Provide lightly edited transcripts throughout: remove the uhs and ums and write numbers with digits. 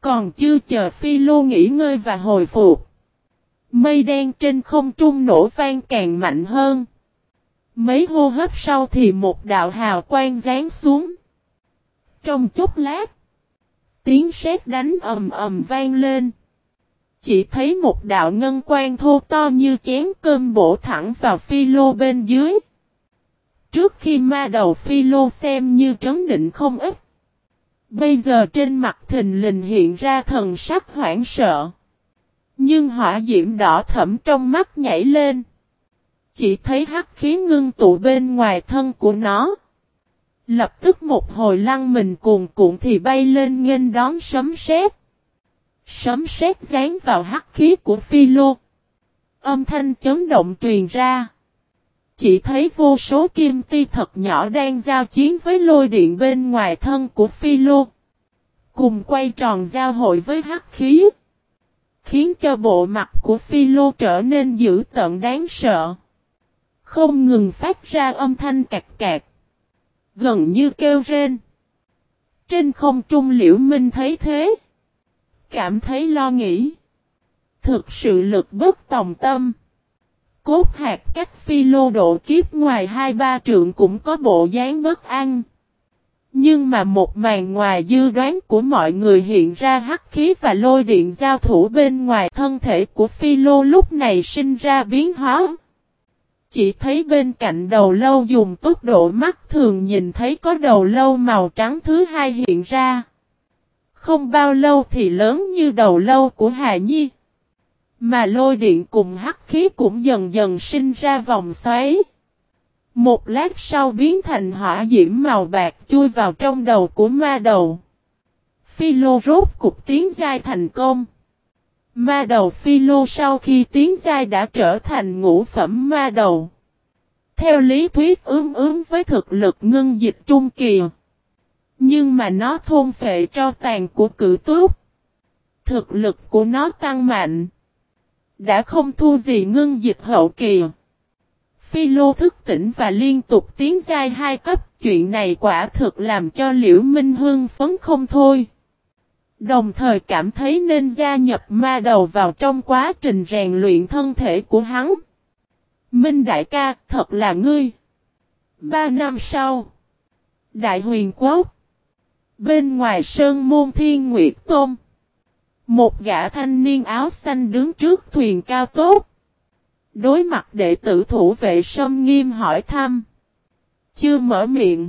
Còn chưa chờ Phi Lô nghỉ ngơi và hồi phục, mây đen trên không trung nổ vang càng mạnh hơn. Mấy hô hấp sau thì một đạo hào quang giáng xuống. Trong chốc lát, tiếng sét đánh ầm ầm vang lên. Chỉ thấy một đạo ngân quang thô to như chén cơm bổ thẳng vào Phi Lô bên dưới. Trước khi ma đầu Phi Lô xem như trấn định không ít, bây giờ trên mặt thình lình hiện ra thần sắc hoảng sợ. Nhưng hỏa diễm đỏ thẫm trong mắt nhảy lên. Chỉ thấy hắc khí ngưng tụ bên ngoài thân của nó. Lập tức một hồi lăn mình cuồn cuộn thì bay lên nghênh đón sấm sét. Sấm sét giáng vào hắc khí của Phi Lô. Âm thanh chấn động truyền ra. Chỉ thấy vô số kim ti thật nhỏ đang giao chiến với lôi điện bên ngoài thân của Phi Lô. Cùng quay tròn giao hội với hắc khí. Khiến cho bộ mặt của Phi Lô trở nên dữ tợn đáng sợ. Không ngừng phát ra âm thanh cạc cạc. Gần như kêu rên. Trên không trung Liễu Minh thấy thế. Cảm thấy lo nghĩ. Thực sự lực bất tòng tâm. Cốt hạt cách Phi Lô độ kiếp ngoài 2-3 trượng cũng có bộ dáng bất an. Nhưng mà một màn ngoài dự đoán của mọi người hiện ra hắc khí và lôi điện giao thủ bên ngoài thân thể của Phi Lô lúc này sinh ra biến hóa. Chỉ thấy bên cạnh đầu lâu dùng tốc độ mắt thường nhìn thấy có đầu lâu màu trắng thứ hai hiện ra. Không bao lâu thì lớn như đầu lâu của Hà Nhi. Mà lôi điện cùng hắc khí cũng dần dần sinh ra vòng xoáy. Một lát sau biến thành hỏa diễm màu bạc chui vào trong đầu của ma đầu. Phi Lô rốt cục tiến giai thành công. Ma đầu Phi Lô sau khi tiến giai đã trở thành ngũ phẩm ma đầu. Theo lý thuyết ướm với thực lực ngưng dịch trung kỳ. Nhưng mà nó thôn phệ tro tàn của cự túc. Thực lực của nó tăng mạnh. Đã không thua gì ngưng dịch hậu kỳ. Phi Lô thức tỉnh và liên tục tiến giai 2 cấp. Chuyện này quả thực làm cho Liễu Minh hưng phấn không thôi. Đồng thời cảm thấy nên gia nhập ma đầu vào trong quá trình rèn luyện thân thể của hắn. Minh đại ca, thật là ngươi. 3 năm sau, Đại Huyền Quốc. Bên ngoài sơn môn Thiên Nguyệt Tôn, một gã thanh niên áo xanh đứng trước thuyền cao tốt. Đối mặt đệ tử thủ vệ Sâm Nghiêm hỏi thăm. Chưa mở miệng.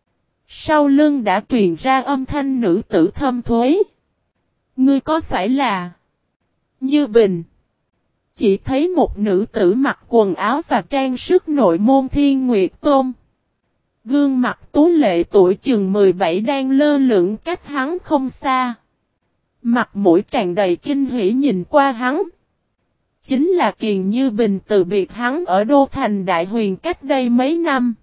Sau lưng đã truyền ra âm thanh nữ tử thâm thuế. Ngươi có phải là Như Bình? Chỉ thấy một nữ tử mặc quần áo và trang sức nội môn Thiên Nguyệt Tôn. Gương mặt tú lệ tuổi chừng 17 đang lơ lửng cách hắn không xa. Mặt mũi tràn đầy kinh hỉ nhìn qua hắn. Chính là Kiền Như Bình từ biệt hắn ở Đô Thành Đại Huyền cách đây mấy năm.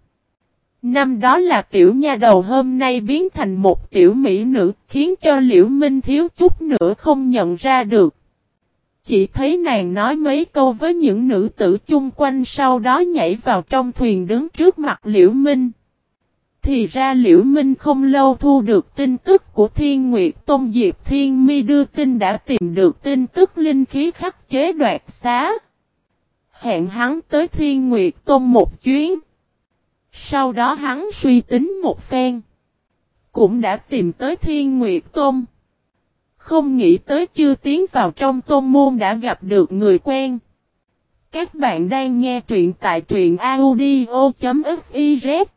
Năm đó là tiểu nha đầu hôm nay biến thành một tiểu mỹ nữ khiến cho Liễu Minh thiếu chút nữa không nhận ra được. Chỉ thấy nàng nói mấy câu với những nữ tử chung quanh sau đó nhảy vào trong thuyền đứng trước mặt Liễu Minh. Thì ra Liễu Minh không lâu thu được tin tức của Thiên Nguyệt Tôn Diệp Thiên Mi đưa tin đã tìm được tin tức linh khí khắc chế đoạt xá. Hẹn hắn tới Thiên Nguyệt Tôn một chuyến. Sau đó hắn suy tính một phen. Cũng đã tìm tới Thiên Nguyệt Tôn. Không nghĩ tới chưa tiến vào trong tôn môn đã gặp được người quen. Các bạn đang nghe truyện tại truyện audio.fiz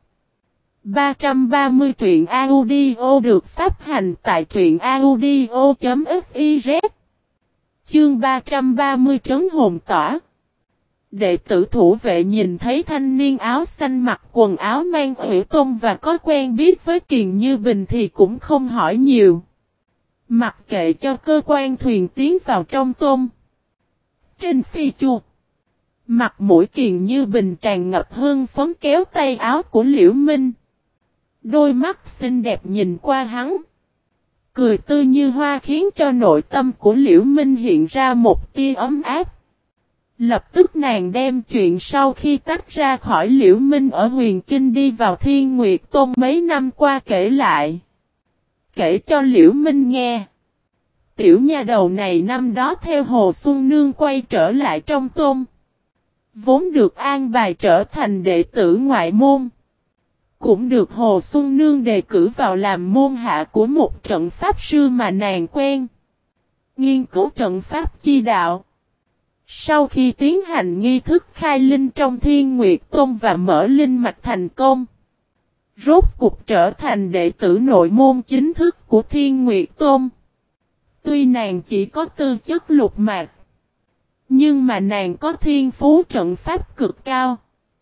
330 truyện audio được phát hành tại truyện audio.fiz. Chương 330 trấn hồn tỏa. Đệ tử thủ vệ nhìn thấy thanh niên áo xanh mặc quần áo mang Hủy Tôn và có quen biết với Kiền Như Bình thì cũng không hỏi nhiều. Mặc kệ cho cơ quan thuyền tiến vào trong tôn. Trên phi chuột, mặt mũi Kiền Như Bình tràn ngập hương phấn kéo tay áo của Liễu Minh. Đôi mắt xinh đẹp nhìn qua hắn. Cười tươi như hoa khiến cho nội tâm của Liễu Minh hiện ra một tia ấm áp. Lập tức nàng đem chuyện sau khi tách ra khỏi Liễu Minh ở Huyền Kinh đi vào Thiên Nguyệt Tôn mấy năm qua kể lại. Kể cho Liễu Minh nghe. Tiểu nha đầu này năm đó theo Hồ Xuân Nương quay trở lại trong tôn. Vốn được an bài trở thành đệ tử ngoại môn. Cũng được Hồ Xuân Nương đề cử vào làm môn hạ của một trận pháp sư mà nàng quen. Nghiên cứu trận pháp chi đạo. Sau khi tiến hành nghi thức khai linh trong Thiên Nguyệt Tôn và mở linh mạch thành công. Rốt cục trở thành đệ tử nội môn chính thức của Thiên Nguyệt Tôn. Tuy nàng chỉ có tư chất lục mạc. Nhưng mà nàng có thiên phú trận pháp cực cao.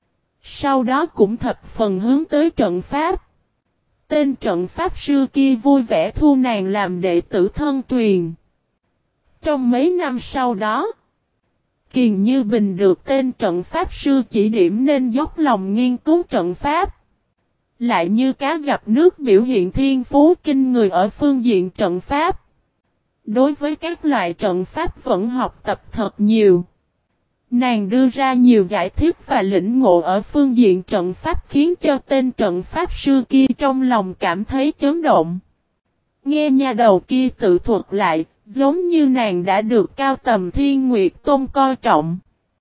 Sau đó cũng thập phần hướng tới trận pháp. Tên trận pháp sư kia vui vẻ thu nàng làm đệ tử thân truyền. Trong mấy năm sau đó, Kiền Như Bình được tên trận pháp sư chỉ điểm nên dốc lòng nghiên cứu trận pháp. Lại như cá gặp nước biểu hiện thiên phú kinh người ở phương diện trận pháp. Đối với các loại trận pháp vẫn học tập thật nhiều. Nàng đưa ra nhiều giải thích và lĩnh ngộ ở phương diện trận pháp khiến cho tên trận pháp sư kia trong lòng cảm thấy chấn động. Nghe nha đầu kia tự thuật lại, giống như nàng đã được cao tầm Thiên Nguyệt Tôn coi trọng.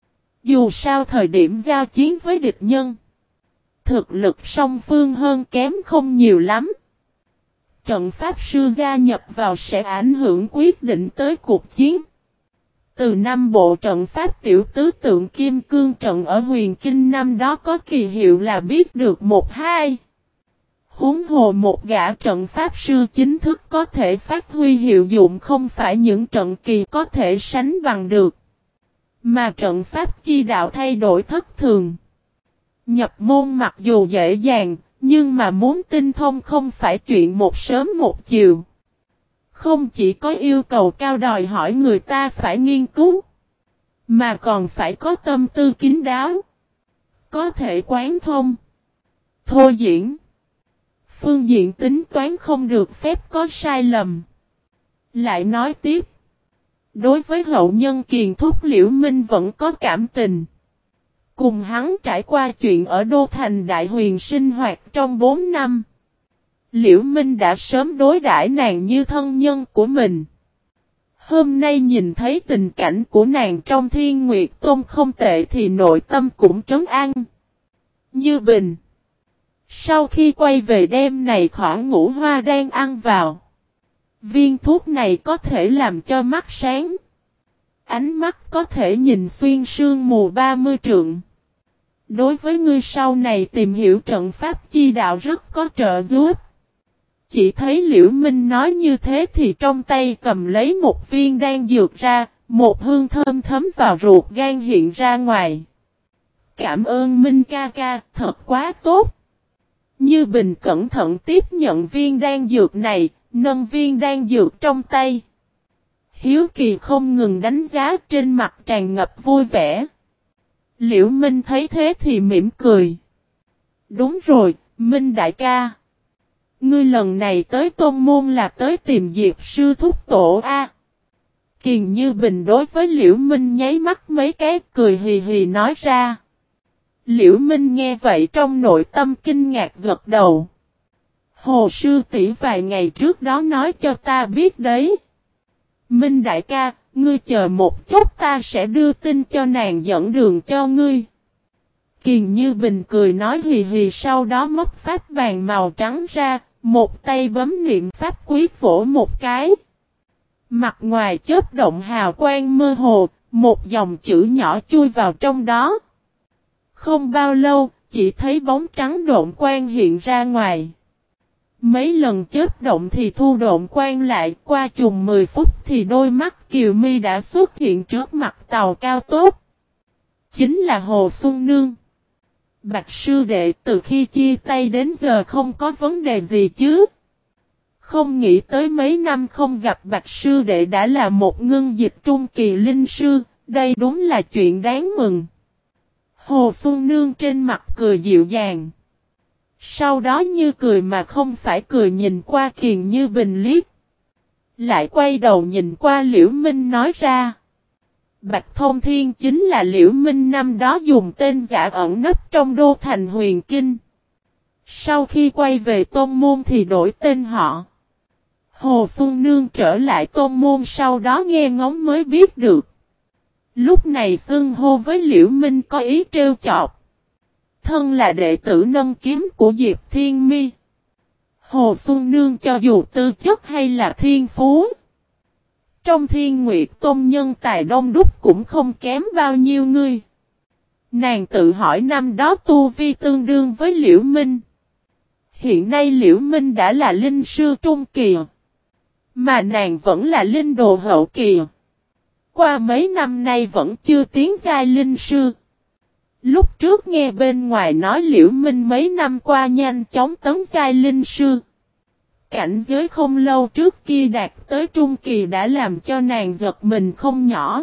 Dù sao thời điểm giao chiến với địch nhân, thực lực song phương hơn kém không nhiều lắm. Trận pháp sư gia nhập vào sẽ ảnh hưởng quyết định tới cuộc chiến. Từ năm bộ trận pháp tiểu tứ tượng kim cương trận ở huyền kinh năm đó có kỳ hiệu là biết được một hai. Huống hồ một gã trận pháp sư chính thức có thể phát huy hiệu dụng không phải những trận kỳ có thể sánh bằng được. Mà trận pháp chi đạo thay đổi thất thường. Nhập môn mặc dù dễ dàng, nhưng mà muốn tinh thông không phải chuyện một sớm một chiều. Không chỉ có yêu cầu cao đòi hỏi người ta phải nghiên cứu, mà còn phải có tâm tư kín đáo, có thể quán thông, thôi diễn. Phương diện tính toán không được phép có sai lầm. Lại nói tiếp, đối với hậu nhân Kiền Thúc Liễu Minh vẫn có cảm tình. Cùng hắn trải qua chuyện ở Đô Thành Đại Huyền sinh hoạt trong 4 năm. Liễu Minh đã sớm đối đãi nàng như thân nhân của mình. Hôm nay nhìn thấy tình cảnh của nàng trong Thiên Nguyệt Tôn không tệ thì nội tâm cũng trấn an. Như Bình. Sau khi quay về đêm này khỏi ngủ hoa đang ăn vào. Viên thuốc này có thể làm cho mắt sáng. Ánh mắt có thể nhìn xuyên sương mù 30 trượng. Đối với ngươi sau này tìm hiểu trận pháp chi đạo rất có trợ giúp. Chỉ thấy Liễu Minh nói như thế thì trong tay cầm lấy một viên đan dược ra, một hương thơm thấm vào ruột gan hiện ra ngoài. Cảm ơn Minh ca ca, thật quá tốt. Như Bình cẩn thận tiếp nhận viên đan dược này, nâng viên đan dược trong tay. Hiếu Kỳ không ngừng đánh giá trên mặt tràn ngập vui vẻ. Liễu Minh thấy thế thì mỉm cười. Đúng rồi, Minh đại ca. Ngươi lần này tới Tôn Môn là tới tìm Diệp sư thúc tổ A. Kiền Như Bình đối với Liễu Minh nháy mắt mấy cái cười hì hì nói ra. Liễu Minh nghe vậy trong nội tâm kinh ngạc gật đầu. Hồ sư tỷ vài ngày trước đó nói cho ta biết đấy. Minh đại ca, ngươi chờ một chút ta sẽ đưa tin cho nàng dẫn đường cho ngươi. Kiền Như Bình cười nói hì hì sau đó móc pháp bàn màu trắng ra, một tay bấm niệm pháp quyết vỗ một cái. Mặt ngoài chớp động hào quang mơ hồ, một dòng chữ nhỏ chui vào trong đó. Không bao lâu, chỉ thấy bóng trắng độn quang hiện ra ngoài. Mấy lần chớp động thì thu độn quang lại, qua chừng 10 phút thì đôi mắt Kiều Mi đã xuất hiện trước mặt tàu cao tốc. Chính là Hồ Xuân Nương. Bạch sư đệ từ khi chia tay đến giờ không có vấn đề gì chứ. Không nghĩ tới mấy năm không gặp Bạch sư đệ đã là một ngưng dịch trung kỳ linh sư, đây đúng là chuyện đáng mừng. Hồ Xuân Nương trên mặt cười dịu dàng. Sau đó như cười mà không phải cười nhìn qua Kiền Như Bình liếc. Lại quay đầu nhìn qua Liễu Minh nói ra. Bạch Thông Thiên chính là Liễu Minh năm đó dùng tên giả ẩn nấp trong Đô Thành Huyền Kinh. Sau khi quay về Tôn Môn thì đổi tên họ. Hồ Xuân Nương trở lại tôn môn sau đó nghe ngóng mới biết được. Lúc này xưng hô với Liễu Minh có ý trêu chọc. Thân là đệ tử nâng kiếm của Diệp Thiên Mi. Hồ Xuân Nương cho dù tư chất hay là thiên phú. Trong Thiên Nguyệt Tôn nhân tài đông đúc cũng không kém bao nhiêu người. Nàng tự hỏi năm đó tu vi tương đương với Liễu Minh. Hiện nay Liễu Minh đã là linh sư trung kỳ. Mà nàng vẫn là linh đồ hậu kỳ. Qua mấy năm nay vẫn chưa tiến giai linh sư. Lúc trước nghe bên ngoài nói Liễu Minh mấy năm qua nhanh chóng tấn giai linh sư. Cảnh giới không lâu trước kia đạt tới trung kỳ đã làm cho nàng giật mình không nhỏ.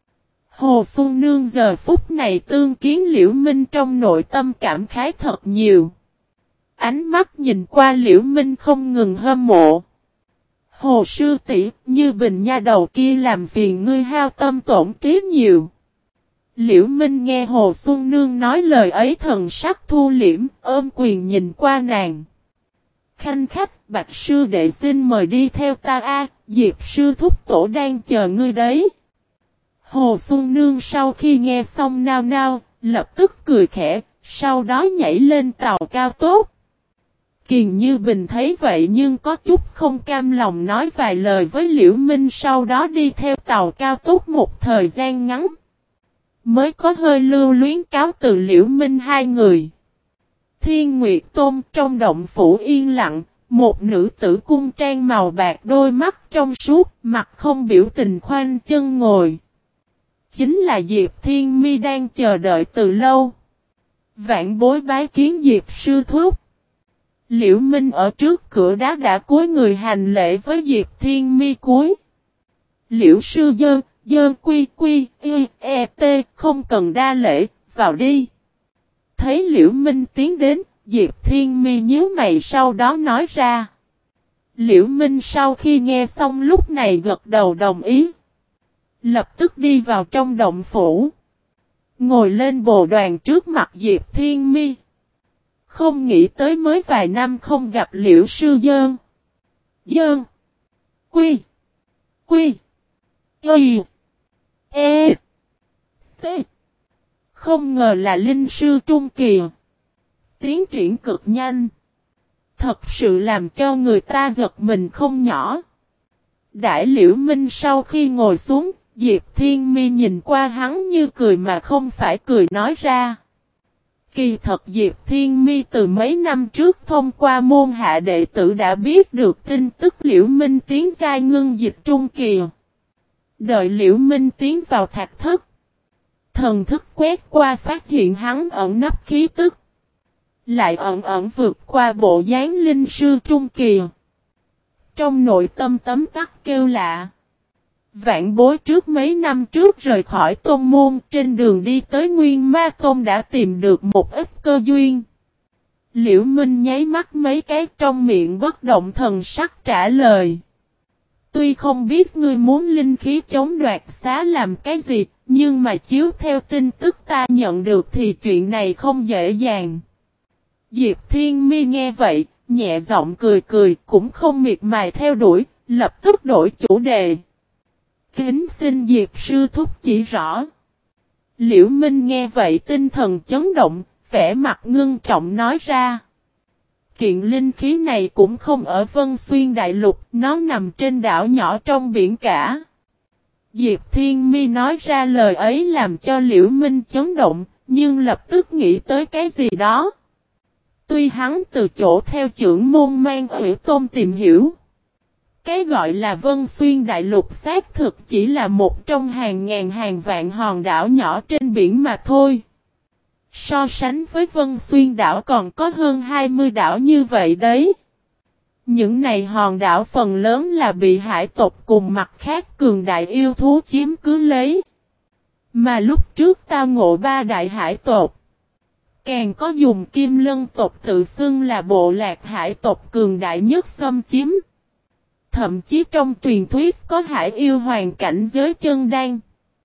Hồ Xuân Nương giờ phút này tương kiến Liễu Minh trong nội tâm cảm khái thật nhiều. Ánh mắt nhìn qua Liễu Minh không ngừng hâm mộ. Hồ sư tỷ, như bình nha đầu kia làm phiền ngươi hao tâm tổn trí nhiều. Liễu Minh nghe Hồ Xuân Nương nói lời ấy thần sắc thu liễm, ôm quyền nhìn qua nàng. Khanh khách, Bạch sư đệ xin mời đi theo ta a, Diệp sư thúc tổ đang chờ ngươi đấy. Hồ Xuân Nương sau khi nghe xong nao nao, lập tức cười khẽ, sau đó nhảy lên tàu cao tốc. Kiền Như Bình thấy vậy nhưng có chút không cam lòng nói vài lời với Liễu Minh, sau đó đi theo tàu cao tốc một thời gian ngắn. Mới có hơi lưu luyến cáo từ Liễu Minh hai người. Thiên Nguyệt Tôn trong động phủ yên lặng, một nữ tử cung trang màu bạc đôi mắt trong suốt, mặt không biểu tình khoanh chân ngồi. Chính là Diệp Thiên Mi đang chờ đợi từ lâu. Vạn bối bái kiến Diệp sư thúc. Liễu Minh ở trước cửa đá đã cúi người hành lễ với Diệp Thiên Mi cúi. Liễu sư dơn quy quy t, không cần đa lễ, vào đi. Thấy Liễu Minh tiến đến, Diệp Thiên Mi nhíu mày sau đó nói ra. Liễu Minh sau khi nghe xong lúc này gật đầu đồng ý. Lập tức đi vào trong động phủ. Ngồi lên bồ đoàn trước mặt Diệp Thiên Mi. Không nghĩ tới mới vài năm không gặp Liễu sư dơn. Quy. T. Không ngờ là linh sư trung kỳ. Tiến triển cực nhanh. Thật sự làm cho người ta giật mình không nhỏ. Đại Liễu Minh sau khi ngồi xuống, Diệp Thiên Mi nhìn qua hắn như cười mà không phải cười nói ra. Kỳ thật Diệp Thiên Mi từ mấy năm trước thông qua môn hạ đệ tử đã biết được tin tức Liễu Minh tiến giai ngưng dịch trung kỳ. Đợi Liễu Minh tiến vào thạch thất. Thần thức quét qua phát hiện hắn ẩn nấp khí tức. Lại ẩn vượt qua bộ dáng linh sư trung kỳ. Trong nội tâm tấm tắc kêu lạ. Vạn bối trước mấy năm trước rời khỏi tôn môn, trên đường đi tới Nguyên Ma Tôn đã tìm được một ít cơ duyên. Liễu Minh nháy mắt mấy cái, trong miệng bất động thần sắc trả lời. Tuy không biết ngươi muốn linh khí chống đoạt xá làm cái gì, nhưng mà chiếu theo tin tức ta nhận được thì chuyện này không dễ dàng. Diệp Thiên Mi nghe vậy, nhẹ giọng cười cũng không miệt mài theo đuổi, lập tức đổi chủ đề. Kính xin Diệp sư thúc chỉ rõ. Liễu Minh nghe vậy tinh thần chấn động, vẻ mặt ngưng trọng nói ra. Kiện linh khí này cũng không ở Vân Xuyên Đại Lục, nó nằm trên đảo nhỏ trong biển cả. Diệp Thiên Mi nói ra lời ấy làm cho Liễu Minh chấn động, nhưng lập tức nghĩ tới cái gì đó. Tuy hắn từ chỗ theo trưởng môn Mang Ủy Tôn tìm hiểu. Cái gọi là Vân Xuyên Đại Lục xác thực chỉ là một trong hàng ngàn hàng vạn hòn đảo nhỏ trên biển mà thôi. So sánh với Vân Xuyên đảo còn có hơn 20 đảo như vậy đấy. Những này hòn đảo phần lớn là bị hải tộc cùng mặt khác cường đại yêu thú chiếm cứ lấy. Mà lúc trước tao ngộ 3 đại hải tộc. Càng có dùng Kim Lân tộc tự xưng là bộ lạc hải tộc cường đại nhất xâm chiếm. Thậm chí trong truyền thuyết có hải yêu hoàng cảnh giới chân đan.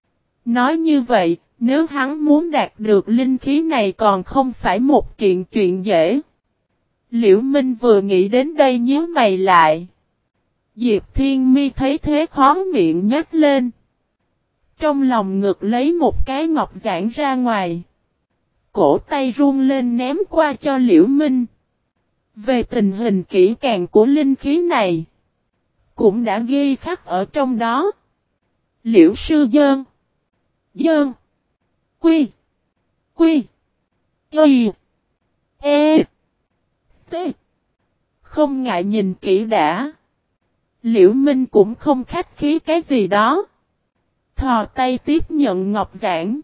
Nói như vậy, nếu hắn muốn đạt được linh khí này còn không phải một kiện chuyện dễ. Liễu Minh vừa nghĩ đến đây nhíu mày lại. Diệp Thiên Mi thấy thế khó miệng nhếch lên. Trong lòng ngực lấy một cái ngọc giản ra ngoài. Cổ tay run lên ném qua cho Liễu Minh. Về tình hình kỹ càng của linh khí này, cũng đã ghi khắc ở trong đó. Liễu sư dơn. Dơn. Quy. Quy. Y. E. T. Không ngại nhìn kỹ đã. Liễu Minh cũng không khách khí cái gì đó. Thò tay tiếp nhận ngọc giản.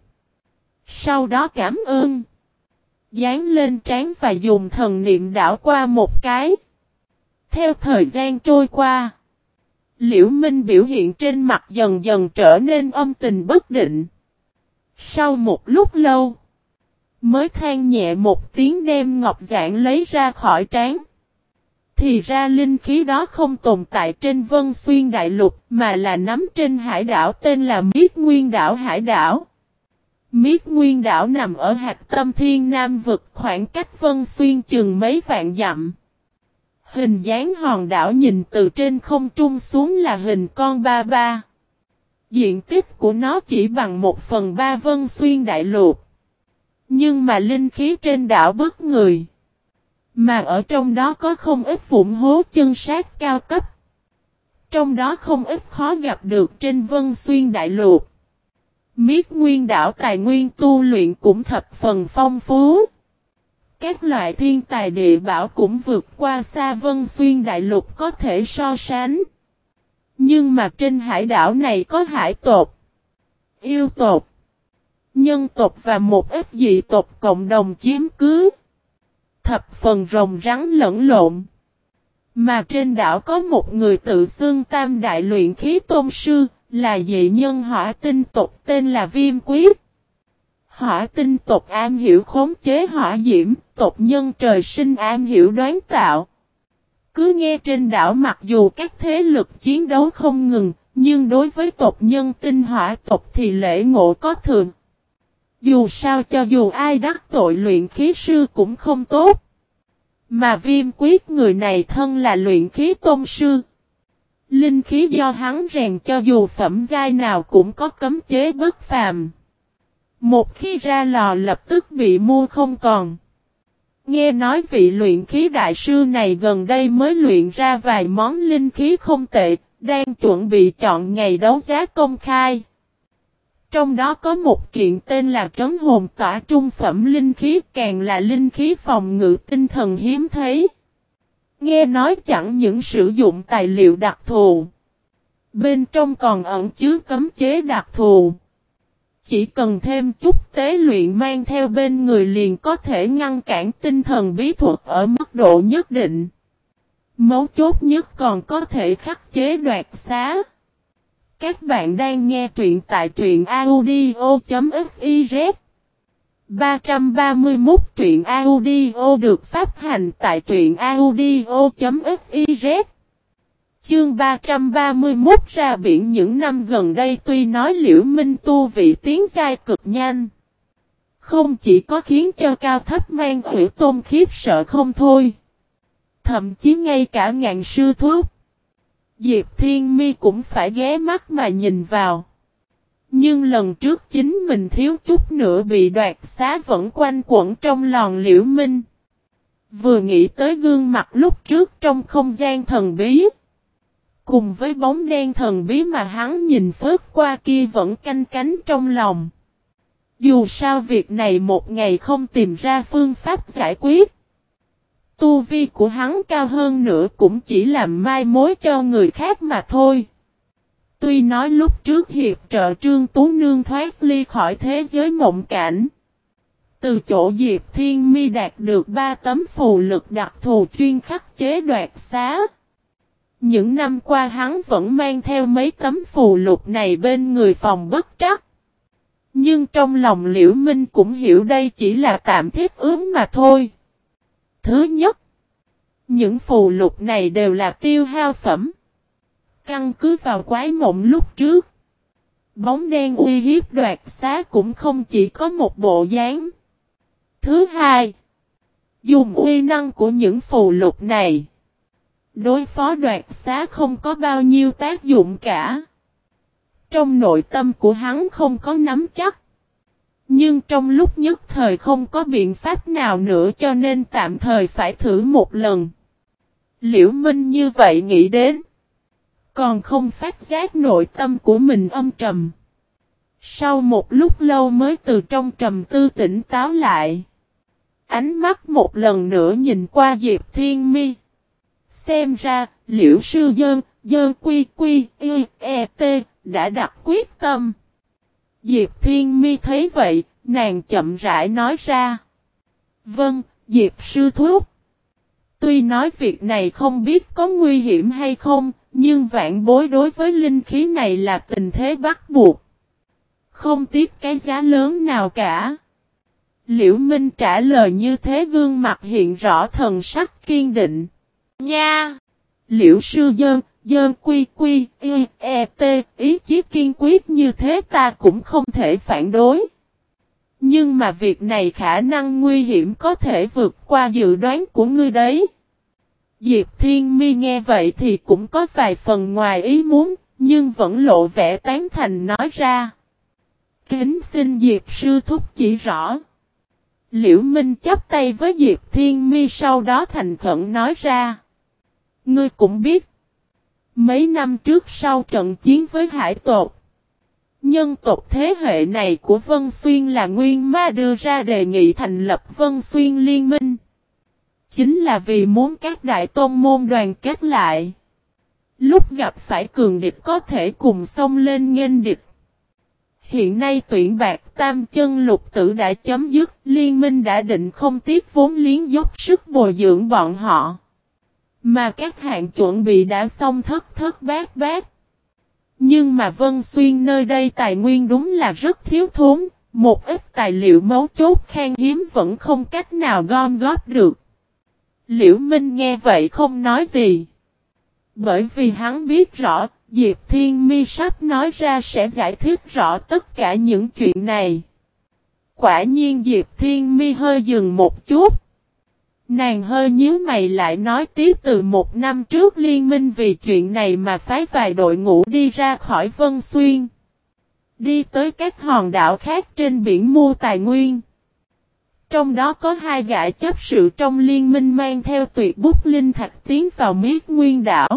Sau đó cảm ơn. Dán lên trán và dùng thần niệm đảo qua một cái. Theo thời gian trôi qua, Liễu Minh biểu hiện trên mặt dần dần trở nên âm tình bất định. Sau một lúc lâu, mới than nhẹ một tiếng đem ngọc giản lấy ra khỏi trán. Thì ra linh khí đó không tồn tại trên Vân Xuyên Đại Lục mà là nắm trên hải đảo tên là Miết Nguyên đảo hải đảo. Miết Nguyên đảo nằm ở hạch tâm Thiên Nam vực khoảng cách Vân Xuyên chừng mấy vạn dặm. Hình dáng hòn đảo nhìn từ trên không trung xuống là hình con ba ba. Diện tích của nó chỉ bằng 1/3 Vân Xuyên Đại Lục. Nhưng mà linh khí trên đảo bức người. Mà ở trong đó có không ít vụn hố chân sát cao cấp. Trong đó không ít khó gặp được trên Vân Xuyên Đại Lục. Miết Nguyên đảo tài nguyên tu luyện cũng thập phần phong phú. Các loại thiên tài địa bảo cũng vượt qua xa Vân Xuyên Đại Lục có thể so sánh. Nhưng mà trên hải đảo này có hải tộc, yêu tộc, nhân tộc và một ít dị tộc cộng đồng chiếm cứ. Thập phần rồng rắn lẫn lộn. Mà trên đảo có một người tự xưng Tam Đại Luyện Khí Tôn Sư, là dị nhân hỏa tinh tộc tên là Viêm Quyết. Hỏa tinh tộc am hiểu khống chế hỏa diễm, tộc nhân trời sinh am hiểu đoán tạo. Cứ nghe trên đảo mặc dù các thế lực chiến đấu không ngừng, nhưng đối với tộc nhân tinh hỏa tộc thì lễ ngộ có thường. Dù sao cho dù ai đắc tội luyện khí sư cũng không tốt. Mà Viêm Quyết người này thân là luyện khí tôn sư. Linh khí do hắn rèn cho dù phẩm giai nào cũng có cấm chế bất phàm. Một khi ra lò lập tức bị mua không còn. Nghe nói vị luyện khí đại sư này gần đây mới luyện ra vài món linh khí không tệ, đang chuẩn bị chọn ngày đấu giá công khai. Trong đó có một kiện tên là Trấn Hồn Tỏa trung phẩm linh khí, càng là linh khí phòng ngự tinh thần hiếm thấy. Nghe nói chẳng những sử dụng tài liệu đặc thù, bên trong còn ẩn chứa cấm chế đặc thù. Chỉ cần thêm chút tế luyện mang theo bên người liền có thể ngăn cản tinh thần bí thuật ở mức độ nhất định. Mấu chốt nhất còn có thể khắc chế đoạt xá. Các bạn đang nghe truyện tại truyện audio.fiz 331 truyện audio được phát hành tại truyện audio.fiz. Chương 331 ra biển. Những năm gần đây tuy nói Liễu Minh tu vị tiến giai cực nhanh, không chỉ có khiến cho cao thấp mang hủy tôn khiếp sợ không thôi. Thậm chí ngay cả ngàn sư thúc Diệp Thiên Mi cũng phải ghé mắt mà nhìn vào. Nhưng lần trước chính mình thiếu chút nữa bị đoạt xá vẫn quanh quẩn trong lòng Liễu Minh. Vừa nghĩ tới gương mặt lúc trước trong không gian thần bí, cùng với bóng đen thần bí mà hắn nhìn phớt qua kia vẫn canh cánh trong lòng. Dù sao việc này một ngày không tìm ra phương pháp giải quyết, tu vi của hắn cao hơn nữa cũng chỉ làm mai mối cho người khác mà thôi. Tuy nói lúc trước hiệp trợ Trương Tú Nương thoát ly khỏi thế giới mộng cảnh, từ chỗ Diệp Thiên Mi đạt được 3 tấm phù lực đặc thù chuyên khắc chế đoạt xá. Những năm qua hắn vẫn mang theo mấy tấm phù lục này bên người phòng bất trắc. Nhưng trong lòng Liễu Minh cũng hiểu đây chỉ là tạm thiết ướm mà thôi. Thứ nhất, những phù lục này đều là tiêu hao phẩm. Căn cứ vào quái mộng lúc trước, bóng đen uy hiếp đoạt xá cũng không chỉ có một bộ dáng. Thứ hai, dùng uy năng của những phù lục này, Đối phó đoạt xá không có bao nhiêu tác dụng cả. Trong nội tâm của hắn không có nắm chắc. Nhưng trong lúc nhất thời không có biện pháp nào nữa cho nên tạm thời phải thử một lần. Liễu Minh như vậy nghĩ đến. Còn không phát giác nội tâm của mình âm trầm. Sau một lúc lâu mới từ trong trầm tư tỉnh táo lại. Ánh mắt một lần nữa nhìn qua Diệp Thiên Mi. Xem ra, Liễu sư dơn quy quy, t, đã đặt quyết tâm. Diệp Thiên Mi thấy vậy, nàng chậm rãi nói ra. Vâng, Diệp sư thúc. Tuy nói việc này không biết có nguy hiểm hay không, nhưng vạn bối đối với linh khí này là tình thế bắt buộc. Không tiếc cái giá lớn nào cả. Liễu Minh trả lời như thế, gương mặt hiện rõ thần sắc kiên định. Nha! Liễu sư dơn quy quy, t, ý chí kiên quyết như thế ta cũng không thể phản đối. Nhưng mà việc này khả năng nguy hiểm có thể vượt qua dự đoán của ngươi đấy. Diệp Thiên Mi nghe vậy thì cũng có vài phần ngoài ý muốn, nhưng vẫn lộ vẻ tán thành nói ra. Kính xin Diệp sư thúc chỉ rõ. Liễu Minh chắp tay với Diệp Thiên Mi sau đó thành khẩn nói ra. Ngươi cũng biết. Mấy năm trước sau trận chiến với hải tộc. Nhân tộc thế hệ này của Vân Xuyên là Nguyên Ma đưa ra đề nghị thành lập Vân Xuyên Liên minh. Chính là vì muốn các đại tôn môn đoàn kết lại. Lúc gặp phải cường địch có thể cùng xông lên nghênh địch. Hiện nay tuyển bạc tam chân lục tử đã chấm dứt, liên minh đã định không tiếc vốn liếng dốc sức bồi dưỡng bọn họ. Mà các hạng chuẩn bị đã xong thất thất bát bát. Nhưng mà Vân Xuyên nơi đây tài nguyên đúng là rất thiếu thốn, một ít tài liệu mấu chốt khan hiếm vẫn không cách nào gom góp được. Liễu Minh nghe vậy không nói gì. Bởi vì hắn biết rõ, Diệp Thiên Mi sắp nói ra sẽ giải thích rõ tất cả những chuyện này. Quả nhiên Diệp Thiên Mi hơi dừng một chút. Nàng hơi nhíu mày lại nói tiếp, từ một năm trước liên minh vì chuyện này mà phái vài đội ngũ đi ra khỏi Vân Xuyên. Đi tới các hòn đảo khác trên biển mua tài nguyên. Trong đó có 2 gã chấp sự trong liên minh mang theo tuyệt bút linh thạch tiến vào Miết Nguyên đảo.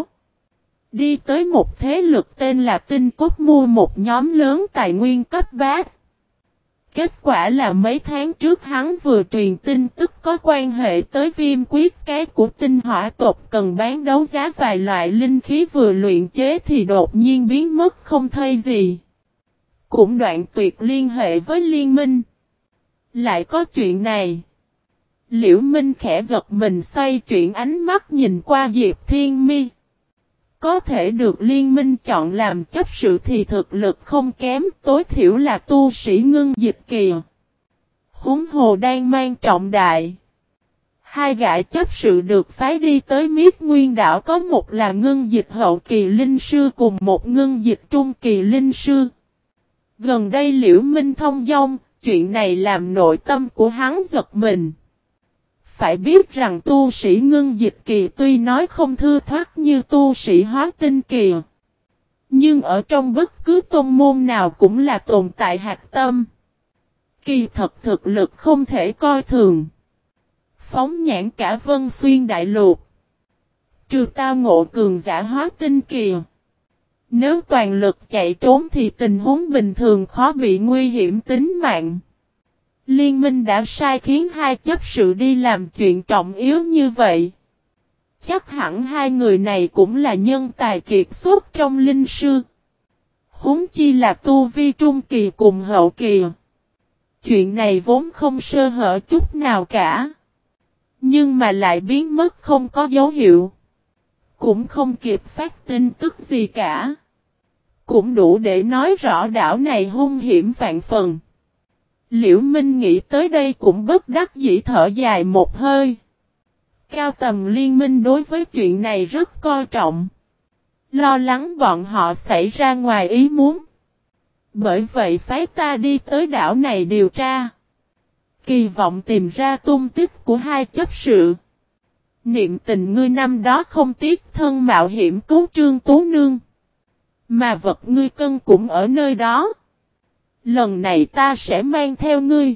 Đi tới một thế lực tên là Tinh Cốt mua một nhóm lớn tài nguyên cấp bát. Kết quả là mấy tháng trước hắn vừa truyền tin tức có quan hệ tới viêm quyết cái của tinh hỏa tộc cần bán đấu giá vài loại linh khí vừa luyện chế thì đột nhiên biến mất không thấy gì. Cũng đoạn tuyệt liên hệ với liên minh. Lại có chuyện này. Liễu Minh khẽ giật mình xoay chuyển ánh mắt nhìn qua Diệp Thiên Mi. Có thể được liên minh chọn làm chấp sự thì thực lực không kém, tối thiểu là tu sĩ ngưng dịch kỳ. Huống hồ đang mang trọng đại. 2 gã chấp sự được phái đi tới Miết Nguyên đảo có một là ngưng dịch hậu kỳ linh sư cùng một ngưng dịch trung kỳ linh sư. Gần đây Liễu Minh thông dong, chuyện này làm nội tâm của hắn giật mình. Phải biết rằng tu sĩ ngưng dịch kỳ tuy nói không thưa thoát như tu sĩ hóa tinh kỳ. Nhưng ở trong bất cứ tôn môn nào cũng là tồn tại hạch tâm. Kỳ thật thực lực không thể coi thường. Phóng nhãn cả Vân Xuyên đại lục. Trừ tao ngộ cường giả hóa tinh kỳ. Nếu toàn lực chạy trốn thì tình huống bình thường khó bị nguy hiểm tính mạng. Liên minh đã sai khiến 2 chấp sự đi làm chuyện trọng yếu như vậy. Chắc hẳn 2 người này cũng là nhân tài kiệt xuất trong linh sư. Huống chi là tu vi trung kỳ cùng hậu kỳ. Chuyện này vốn không sơ hở chút nào cả. Nhưng mà lại biến mất không có dấu hiệu. Cũng không kịp phát tin tức gì cả. Cũng đủ để nói rõ đảo này hung hiểm vạn phần. Liễu Minh nghĩ tới đây cũng bất đắc dĩ thở dài một hơi. Cao tầm liên minh đối với chuyện này rất coi trọng. Lo lắng bọn họ xảy ra ngoài ý muốn. Bởi vậy phái ta đi tới đảo này điều tra. Kỳ vọng tìm ra tung tích của 2 chấp sự. Niệm tình ngươi năm đó không tiếc thân mạo hiểm cứu Trương Tú Nương. Mà vật ngươi cân cũng ở nơi đó. Lần này ta sẽ mang theo ngươi.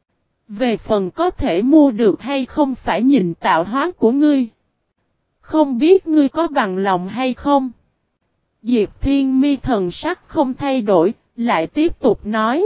Về phần có thể mua được hay không phải nhìn tạo hóa của ngươi. Không biết ngươi có bằng lòng hay không? Diệp Thiên Mi thần sắc không thay đổi, lại tiếp tục nói.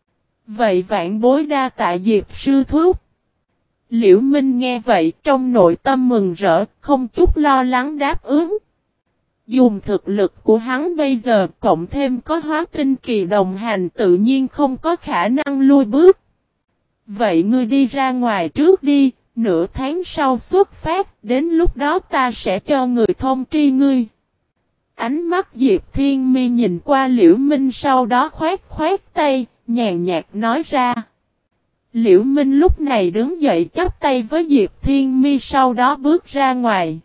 Vậy vạn bối đa tạ Diệp sư thúc. Liễu Minh nghe vậy trong nội tâm mừng rỡ, không chút lo lắng đáp ứng. Dùng thực lực của hắn bây giờ cộng thêm có hóa tinh kỳ đồng hành tự nhiên không có khả năng lui bước. Vậy ngươi đi ra ngoài trước đi, nửa tháng sau xuất phát, đến lúc đó ta sẽ cho người thông tri ngươi. Ánh mắt Diệp Thiên Mi nhìn qua Liễu Minh sau đó khoát tay, nhàn nhạt nói ra. Liễu Minh lúc này đứng dậy chắp tay với Diệp Thiên Mi sau đó bước ra ngoài.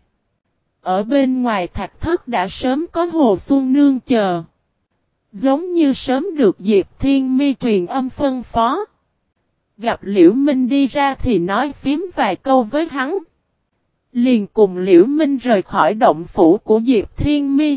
Ở bên ngoài thạch thất đã sớm có Hồ Xuân Nương chờ. Giống như sớm được Diệp Thiên Mi truyền âm phân phó. Gặp Liễu Minh đi ra thì nói phím vài câu với hắn. Liền cùng Liễu Minh rời khỏi động phủ của Diệp Thiên Mi.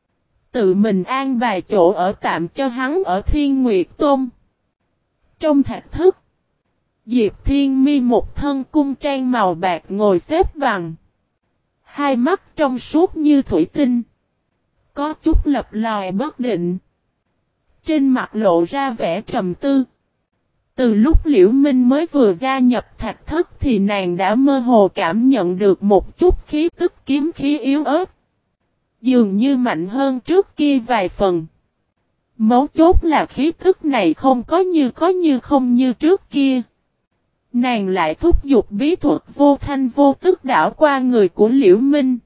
Tự mình an bài chỗ ở tạm cho hắn ở Thiên Nguyệt Tôn. Trong thạch thất, Diệp Thiên Mi một thân cung trang màu bạc ngồi xếp bằng. Hai mắt trong suốt như thủy tinh. Có chút lập lòe bất định. Trên mặt lộ ra vẻ trầm tư. Từ lúc Liễu Minh mới vừa gia nhập thạch thất thì nàng đã mơ hồ cảm nhận được một chút khí tức kiếm khí yếu ớt. Dường như mạnh hơn trước kia vài phần. Mấu chốt là khí tức này không có như không như trước kia. Nàng lại thúc giục bí thuật vô thanh vô tức đảo qua người của Liễu Minh.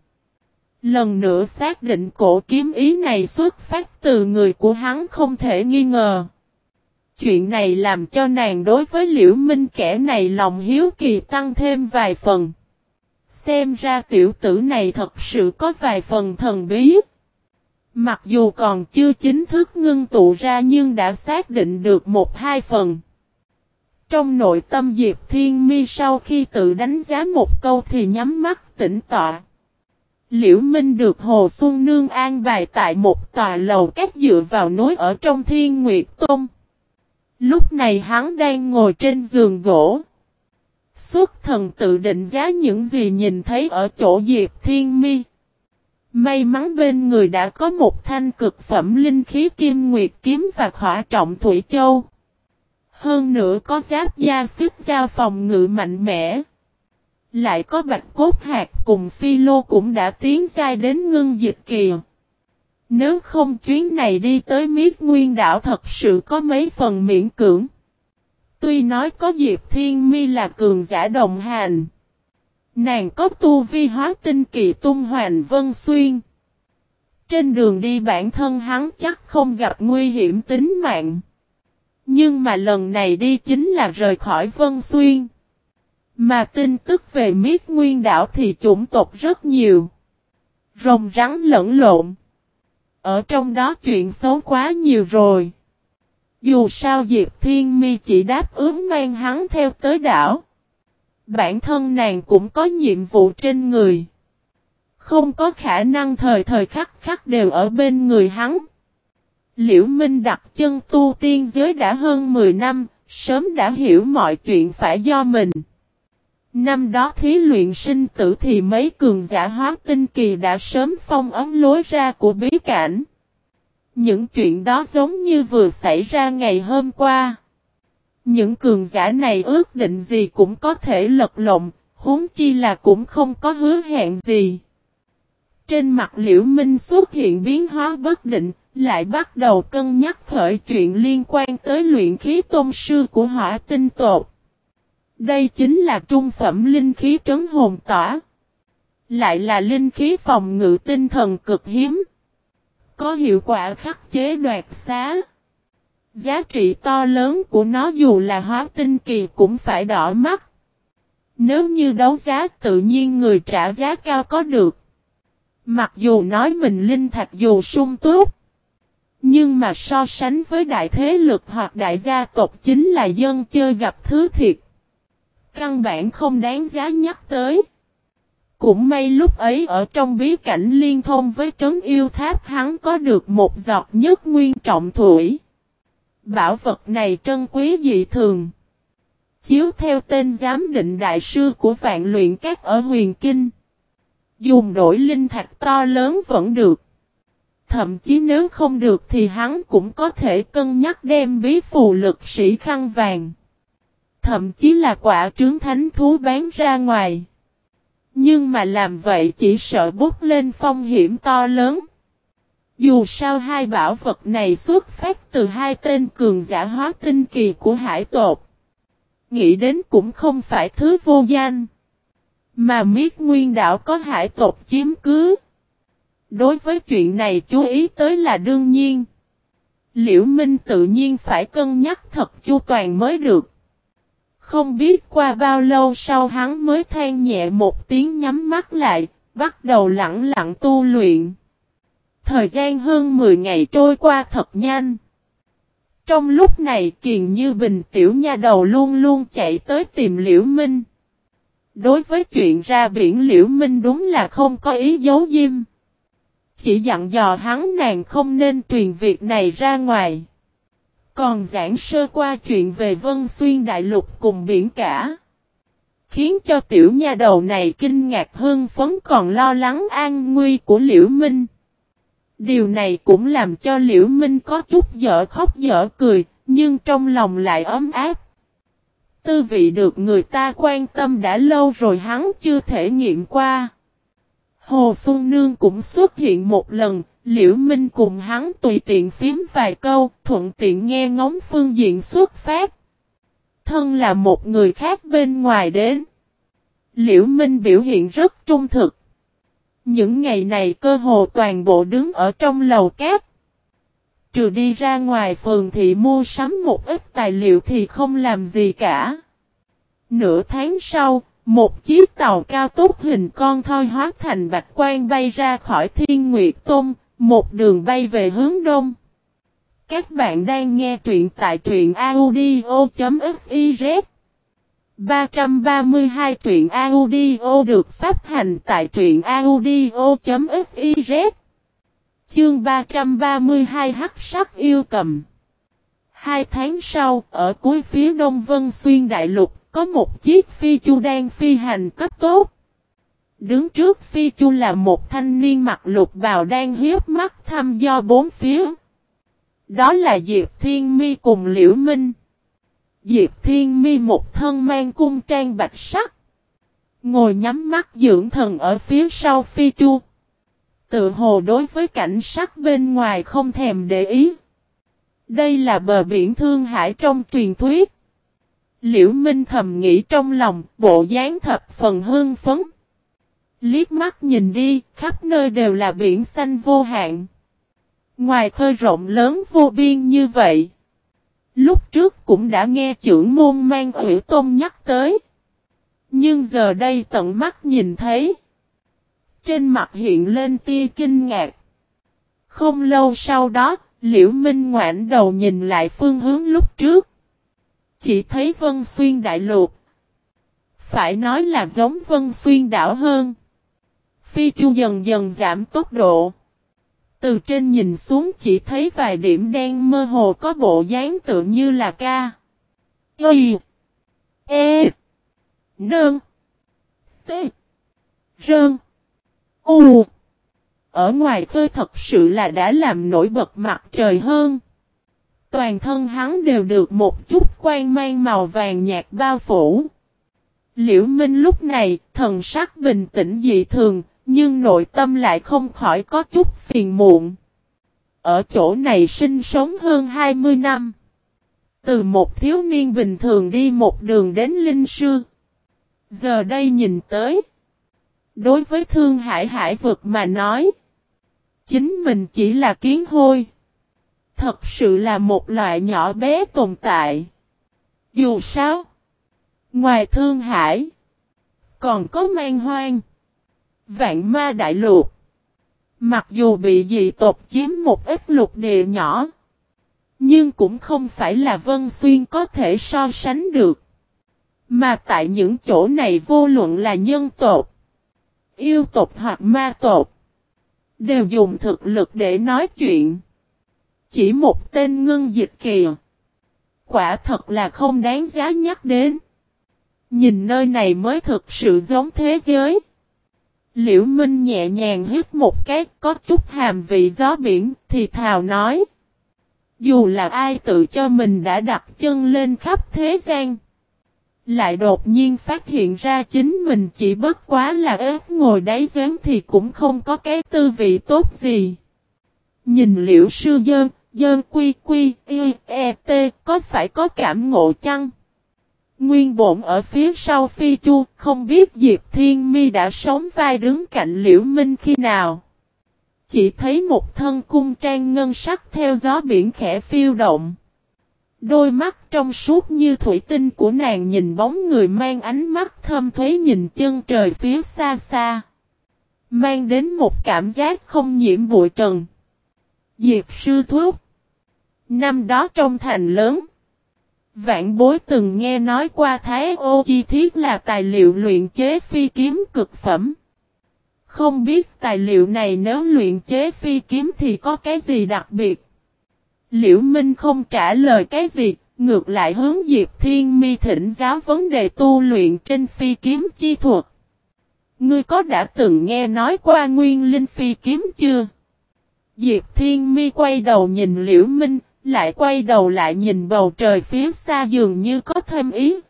Lần nữa xác định cổ kiếm ý này xuất phát từ người của hắn không thể nghi ngờ. Chuyện này làm cho nàng đối với Liễu Minh kẻ này lòng hiếu kỳ tăng thêm vài phần. Xem ra tiểu tử này thật sự có vài phần thần bí. Mặc dù còn chưa chính thức ngưng tụ ra nhưng đã xác định được một hai phần. Trong nội tâm Diệp Thiên Mi sau khi tự đánh giá một câu thì nhắm mắt tĩnh tọa. Liễu Minh được Hồ Xuân Nương an bài tại một tòa lầu các dựa vào núi ở trong Thiên Nguyệt Tôn. Lúc này hắn đang ngồi trên giường gỗ. Xuất thần tự định giá những gì nhìn thấy ở chỗ Diệp Thiên Mi. May mắn bên người đã có một thanh cực phẩm linh khí kim nguyệt kiếm và khỏa trọng thủy châu. Hơn nữa có giáp da sức giao phòng ngự mạnh mẽ. Lại có bạch cốt hạt cùng phi lô cũng đã tiến giai đến ngưng dịch kỳ. Nếu không chuyến này đi tới Miết Nguyên đảo thật sự có mấy phần miễn cưỡng. Tuy nói có Diệp Thiên Mi là cường giả đồng hành. Nàng có tu vi hóa tinh kỳ tung hoành vân xuyên. Trên đường đi bản thân hắn chắc không gặp nguy hiểm tính mạng. Nhưng mà lần này đi chính là rời khỏi Vân Xuyên. Mà tin tức về Miết Nguyên đảo thì chủng tộc rất nhiều. Rồng rắn lẫn lộn. Ở trong đó chuyện xấu quá nhiều rồi. Dù sao Diệp Thiên Mi chỉ đáp ứng mang hắn theo tới đảo. Bản thân nàng cũng có nhiệm vụ trên người. Không có khả năng thời thời khắc khắc đều ở bên người hắn. Liễu Minh đặt chân tu tiên giới đã hơn 10 năm, sớm đã hiểu mọi chuyện phải do mình. Năm đó thí luyện sinh tử thì mấy cường giả hóa tinh kỳ đã sớm phong ấn lối ra của bí cảnh. Những chuyện đó giống như vừa xảy ra ngày hôm qua. Những cường giả này ước định gì cũng có thể lật lọng, huống chi là cũng không có hứa hẹn gì. Trên mặt Liễu Minh xuất hiện biến hóa bất định, lại bắt đầu cân nhắc khởi chuyện liên quan tới luyện khí tôn sư của Hỏa Tinh tộc. Đây chính là trung phẩm linh khí trấn hồn tỏa. Lại là linh khí phòng ngự tinh thần cực hiếm. Có hiệu quả khắc chế đoạt xá. Giá trị to lớn của nó dù là hóa tinh kỳ cũng phải đỏ mắt. Nếu như đấu giá tự nhiên người trả giá cao có được. Mặc dù nói mình linh thạch dù sung túc. Nhưng mà so sánh với đại thế lực hoặc đại gia tộc chính là dân chơi gặp thứ thiệt. Căn bản không đáng giá nhắc tới. Cũng may lúc ấy ở trong bí cảnh liên thông với trấn yêu tháp hắn có được một giọt nhất nguyên trọng thủy. Bảo vật này trân quý dị thường. Chiếu theo tên giám định đại sư của Vạn Luyện Các ở Huyền Kinh. Dùng đổi linh thạch to lớn vẫn được. Thậm chí nếu không được thì hắn cũng có thể cân nhắc đem bí phù lực sĩ khăn vàng. Thậm chí là quả trứng thánh thú bán ra ngoài. Nhưng mà làm vậy chỉ sợ bút lên phong hiểm to lớn. Dù sao hai bảo vật này xuất phát từ hai tên cường giả hóa tinh kỳ của hải tộc. Nghĩ đến cũng không phải thứ vô danh. Mà Miết Nguyên đảo có hải tộc chiếm cứ. Đối với chuyện này chú ý tới là đương nhiên. Liễu Minh tự nhiên phải cân nhắc thật chu toàn mới được. Không biết qua bao lâu sau hắn mới than nhẹ một tiếng nhắm mắt lại, bắt đầu lặng lặng tu luyện. Thời gian hơn 10 ngày trôi qua thật nhanh. Trong lúc này Kiền Như Bình tiểu nha đầu luôn luôn chạy tới tìm Liễu Minh. Đối với chuyện ra biển Liễu Minh đúng là không có ý giấu giếm. Chỉ dặn dò hắn nàng không nên truyền việc này ra ngoài. Còn giảng sơ qua chuyện về Vân Xuyên Đại Lục cùng biển cả. Khiến cho tiểu nha đầu này kinh ngạc hưng phấn còn lo lắng an nguy của Liễu Minh. Điều này cũng làm cho Liễu Minh có chút dở khóc dở cười, nhưng trong lòng lại ấm áp. Tư vị được người ta quan tâm đã lâu rồi hắn chưa thể nghiệm qua. Hồ Xuân Nương cũng xuất hiện một lần, Liễu Minh cùng hắn tùy tiện phím vài câu, thuận tiện nghe ngóng phương diện xuất phát. Thân là một người khác bên ngoài đến. Liễu Minh biểu hiện rất trung thực. Những ngày này cơ hồ toàn bộ đứng ở trong lầu cát. Trừ đi ra ngoài phường thị mua sắm một ít tài liệu thì không làm gì cả. Nửa tháng sau, một chiếc tàu cao tốc hình con thoi hóa thành bạch quang bay ra khỏi Thiên Nguyệt Tôn, một đường bay về hướng đông. Các bạn đang nghe truyện tại truyện audio.fiz 332 truyện audio được phát hành tại truyện audio.fiz. Chương 332 Hắc Sắc Yêu Cầm. 2 tháng sau, ở cuối phía đông Vân Xuyên Đại Lục, có một chiếc phi chu đang phi hành cấp tốt. Đứng trước phi chu là một thanh niên mặc lục bào đang hiếp mắt thăm dò bốn phía. Đó là Diệp Thiên Mi cùng Liễu Minh. Diệp Thiên Mi một thân mang cung trang bạch sắc. Ngồi nhắm mắt dưỡng thần ở phía sau phi chu. Tự hồ đối với cảnh sắc bên ngoài không thèm để ý. Đây là bờ biển Thương Hải trong truyền thuyết. Liễu Minh thầm nghĩ trong lòng, bộ dáng thập phần hưng phấn. Liếc mắt nhìn đi, khắp nơi đều là biển xanh vô hạn. Ngoài khơi rộng lớn vô biên như vậy. Lúc trước cũng đã nghe trưởng môn mang Ủy Tôn nhắc tới. Nhưng giờ đây tận mắt nhìn thấy. Trên mặt hiện lên tia kinh ngạc. Không lâu sau đó, Liễu Minh ngoảnh đầu nhìn lại phương hướng lúc trước. Chỉ thấy Vân Xuyên Đại Lục. Phải nói là giống Vân Xuyên đảo hơn. Phi chu dần dần giảm tốc độ. Từ trên nhìn xuống chỉ thấy vài điểm đen mơ hồ có bộ dáng tựa như là ca. Y. E. Nơn. T. Rơn. U. Ở ngoài khơi thật sự là đã làm nổi bật mặt trời hơn. Toàn thân hắn đều được một chút quang mang màu vàng nhạt bao phủ. Liễu Minh lúc này thần sắc bình tĩnh dị thường, nhưng nội tâm lại không khỏi có chút phiền muộn. Ở chỗ này sinh sống hơn 20 năm. Từ một thiếu niên bình thường đi một đường đến linh sư. Giờ đây nhìn tới. Đối với Thương Hải hải vực mà nói. Chính mình chỉ là kiến hôi. Thật sự là một loại nhỏ bé tồn tại. Dù sao. Ngoài Thương Hải. Còn có Man Hoang. Vạn Ma Đại Lục. Mặc dù bị dị tộc chiếm một ít lục địa nhỏ. Nhưng cũng không phải là Vân Xuyên có thể so sánh được. Mà tại những chỗ này vô luận là nhân tộc. yêu tộc hoặc ma tộc, đều dùng thực lực để nói chuyện. Chỉ một tên Ngưng Dịch Kỳ, quả thật là không đáng giá nhắc đến. Nhìn nơi này mới thực sự giống thế giới. Liễu Minh nhẹ nhàng hít một cái, có chút hàm vị gió biển, thì thào nói. Dù là ai tự cho mình đã đặt chân lên khắp thế gian, lại đột nhiên phát hiện ra chính mình chỉ bất quá là ếch ngồi đáy giếng thì cũng không có cái tư vị tốt gì. Nhìn Liễu sư dơn quy quy, t, có phải có cảm ngộ chăng? Nguyên Bổn ở phía sau Phi Chu, không biết Diệp Thiên Mi đã sống vai đứng cạnh Liễu Minh khi nào. Chỉ thấy một thân cung trang ngân sắc theo gió biển khẽ phiêu động. Đôi mắt trong suốt như thủy tinh của nàng nhìn bóng người mang ánh mắt thâm thuế nhìn chân trời phía xa xa. Mang đến một cảm giác không nhiễm bụi trần. Diệp sư thúc. Năm đó trong thành lớn, vạn bối từng nghe nói qua Thái Ô Chi Thiết là tài liệu luyện chế phi kiếm cực phẩm. Không biết tài liệu này nếu luyện chế phi kiếm thì có cái gì đặc biệt? Liễu Minh không trả lời cái gì, ngược lại hướng Diệp Thiên Mi thỉnh giáo vấn đề tu luyện trên phi kiếm chi thuật. Ngươi có đã từng nghe nói qua nguyên linh phi kiếm chưa? Diệp Thiên Mi quay đầu nhìn Liễu Minh, lại quay đầu lại nhìn bầu trời phía xa dường như có thêm ý.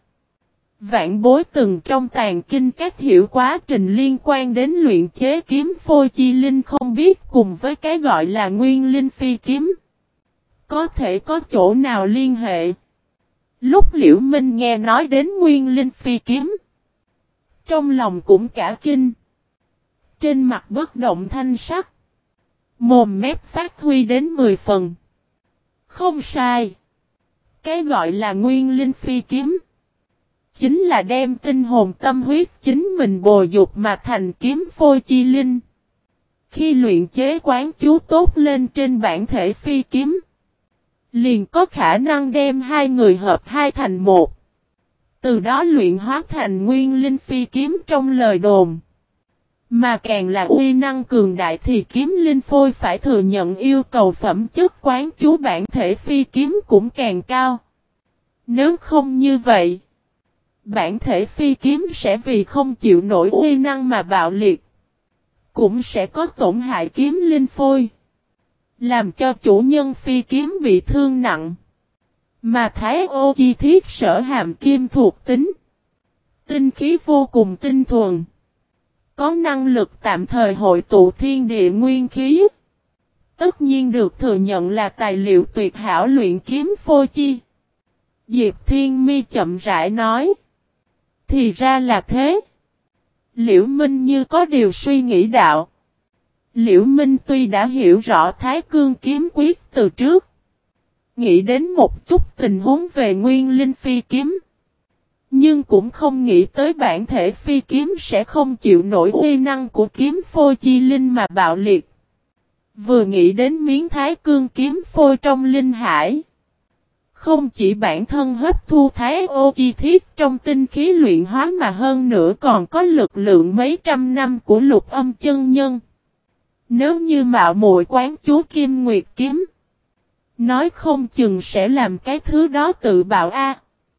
Vạn bối từng trong tàng kinh các hiểu quá trình liên quan đến luyện chế kiếm phôi chi linh không biết cùng với cái gọi là nguyên linh phi kiếm. Có thể có chỗ nào liên hệ? Lúc Liễu Minh nghe nói đến nguyên linh phi kiếm, trong lòng cũng cả kinh. Trên mặt bất động thanh sắc, mồm mép phát huy đến 10 phần. Không sai. Cái gọi là nguyên linh phi kiếm, chính là đem tinh hồn tâm huyết chính mình bồi dục mà thành kiếm phôi chi linh. Khi luyện chế quán chú tốt lên trên bản thể phi kiếm, liền có khả năng đem hai người hợp hai thành một. Từ đó luyện hóa thành nguyên linh phi kiếm trong lời đồn. Mà càng là uy năng cường đại thì kiếm linh phôi phải thừa nhận yêu cầu phẩm chất quán chú bản thể phi kiếm cũng càng cao. Nếu không như vậy, bản thể phi kiếm sẽ vì không chịu nổi uy năng mà bạo liệt. Cũng sẽ có tổn hại kiếm linh phôi, làm cho chủ nhân phi kiếm bị thương nặng. Mà Thái Ô Chi Thiết sở hàm kim thuộc tính, tinh khí vô cùng tinh thuần, có năng lực tạm thời hội tụ thiên địa nguyên khí. Tất nhiên được thừa nhận là tài liệu tuyệt hảo luyện kiếm phôi chi. Diệp Thiên Mi chậm rãi nói. Thì ra là thế. Liễu Minh như có điều suy nghĩ đạo. Liễu Minh tuy đã hiểu rõ Thái Cương kiếm quyết từ trước, nghĩ đến một chút tình huống về nguyên linh phi kiếm, nhưng cũng không nghĩ tới bản thể phi kiếm sẽ không chịu nổi uy năng của kiếm phôi chi linh mà bạo liệt. Vừa nghĩ đến miếng Thái Cương kiếm phôi trong linh hải, không chỉ bản thân hấp thu Thái Ô Chi Thiết trong tinh khí luyện hóa mà hơn nữa còn có lực lượng mấy trăm năm của Lục Âm chân nhân. Nếu như mạo muội quán chú Kim Nguyệt kiếm, nói không chừng sẽ làm cái thứ đó tự bạo a.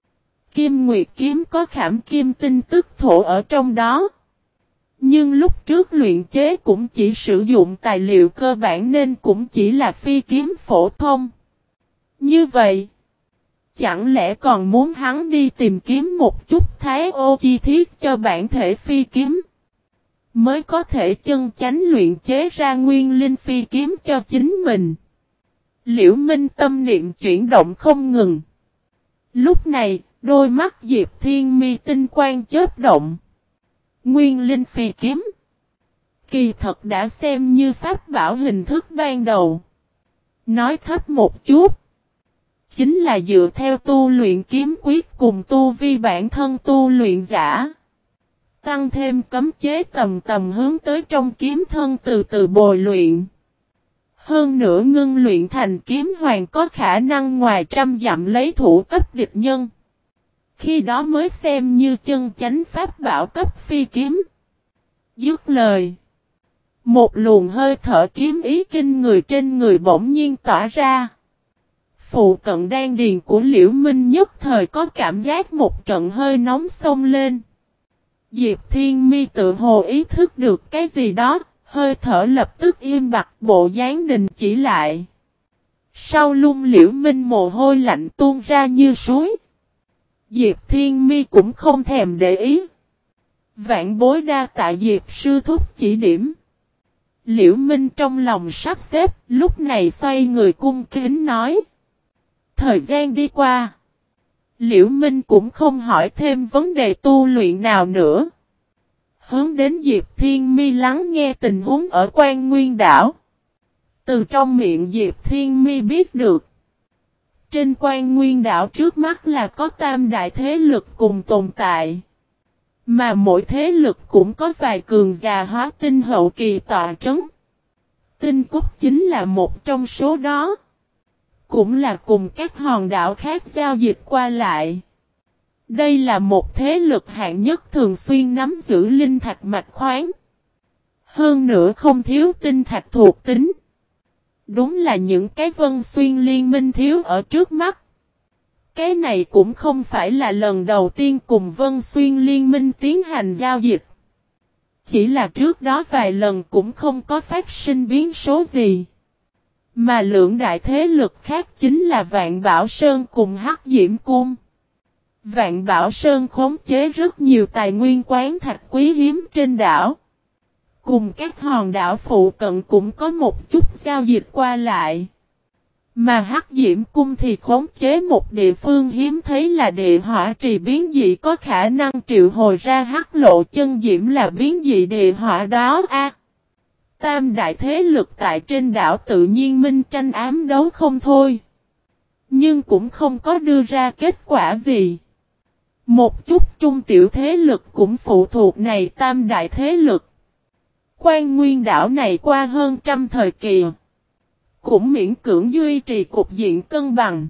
Kim Nguyệt kiếm có khảm kim tinh tức thổ ở trong đó. Nhưng lúc trước luyện chế cũng chỉ sử dụng tài liệu cơ bản nên cũng chỉ là phi kiếm phổ thông. Như vậy, chẳng lẽ còn muốn hắn đi tìm kiếm một chút Thái Ô Chi Thiết cho bản thể phi kiếm, mới có thể chân chánh luyện chế ra nguyên linh phi kiếm cho chính mình. Liễu Minh tâm niệm chuyển động không ngừng. Lúc này, đôi mắt Diệp Thiên Mi tinh quang chớp động. Nguyên linh phi kiếm, kỳ thật đã xem như pháp bảo hình thức ban đầu. Nói thấp một chút, chính là dựa theo tu luyện kiếm quyết cùng tu vi bản thân tu luyện giả, tăng thêm cấm chế tầm tầm hướng tới trong kiếm thân từ từ bồi luyện. Hơn nữa ngưng luyện thành kiếm hoàng có khả năng ngoài trăm dặm lấy thủ cấp địch nhân. Khi đó mới xem như chân chánh pháp bảo cấp phi kiếm. Dứt lời. Một luồng hơi thở kiếm ý kinh người trên người bỗng nhiên tỏa ra. Phụ cận đan điền của Liễu Minh nhất thời có cảm giác một trận hơi nóng xông lên. Diệp Thiên Mi tự hồ ý thức được cái gì đó, hơi thở lập tức im bặt, bộ dáng đình chỉ lại. Sau lưng Liễu Minh mồ hôi lạnh tuôn ra như suối. Diệp Thiên Mi cũng không thèm để ý. Vạn bối đa tạ Diệp sư thúc chỉ điểm. Liễu Minh trong lòng sắp xếp, lúc này xoay người cung kính nói. Thời gian đi qua. Liễu Minh cũng không hỏi thêm vấn đề tu luyện nào nữa. Hướng đến Diệp Thiên Mi lắng nghe tình huống ở Quan Nguyên Đảo. Từ trong miệng Diệp Thiên Mi biết được. Trên Quan Nguyên Đảo trước mắt là có tam đại thế lực cùng tồn tại. Mà mỗi thế lực cũng có vài cường giả hóa tinh hậu kỳ tọa trấn. Tinh Cúc chính là một trong số đó. Cũng là cùng các hòn đảo khác giao dịch qua lại. Đây là một thế lực hạng nhất thường xuyên nắm giữ linh thạch mạch khoáng. Hơn nữa không thiếu tinh thạch thuộc tính. Đúng là những cái Vân Xuyên liên minh thiếu ở trước mắt. Cái này cũng không phải là lần đầu tiên cùng Vân Xuyên liên minh tiến hành giao dịch. Chỉ là trước đó vài lần cũng không có phát sinh biến số gì. Mà lượng đại thế lực khác chính là Vạn Bảo Sơn cùng Hắc Diễm Cung. Vạn Bảo Sơn khống chế rất nhiều tài nguyên quán thạch quý hiếm trên đảo. Cùng các hòn đảo phụ cận cũng có một chút giao dịch qua lại. Mà Hắc Diễm Cung thì khống chế một địa phương hiếm thấy là địa hỏa trì biến dị có khả năng triệu hồi ra hắc lộ chân diễm là biến dị địa hỏa đó a. Tam đại thế lực tại trên đảo tự nhiên minh tranh ám đấu không thôi. Nhưng cũng không có đưa ra kết quả gì. Một chút trung tiểu thế lực cũng phụ thuộc này tam đại thế lực. Quan Nguyên đảo này qua hơn trăm thời kỳ. Cũng miễn cưỡng duy trì cục diện cân bằng.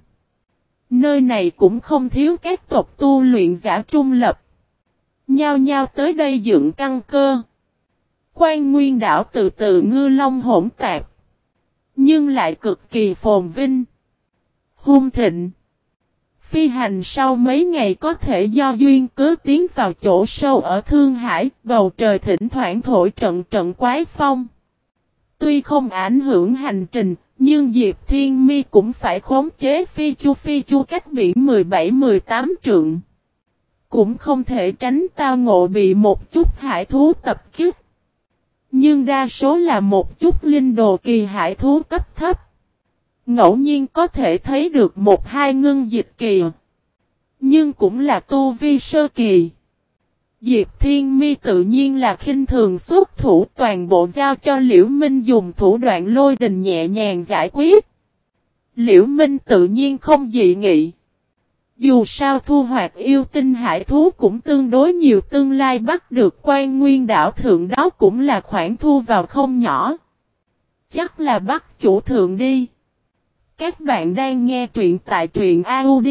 Nơi này cũng không thiếu các tộc tu luyện giả trung lập. Nhao nhao tới đây dựng căn cơ. Quan Nguyên đảo từ từ ngư long hỗn tạp. Nhưng lại cực kỳ phồn vinh. Hung thịnh. Phi hành sau mấy ngày có thể do duyên cớ tiến vào chỗ sâu ở Thương Hải, bầu trời thỉnh thoảng thổi trận trận quái phong. Tuy không ảnh hưởng hành trình, nhưng Diệp Thiên Mi cũng phải khống chế phi chu cách biển 17-18 trượng. Cũng không thể tránh tao ngộ bị một chút hải thú tập kích. Nhưng đa số là một chút linh đồ kỳ hải thú cấp thấp. Ngẫu nhiên có thể thấy được một hai ngưng dịch kỳ. Nhưng cũng là tu vi sơ kỳ. Diệp Thiên Mi tự nhiên là khinh thường xuất thủ toàn bộ giao cho Liễu Minh dùng thủ đoạn lôi đình nhẹ nhàng giải quyết. Liễu Minh tự nhiên không dị nghị. Dù sao thu hoạch yêu tinh hải thú cũng tương đối nhiều tương lai bắt được Quan Nguyên đảo thượng đó cũng là khoản thu vào không nhỏ. Chắc là bắt chủ thượng đi. Các bạn đang nghe truyện tại truyện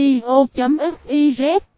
audio.fiz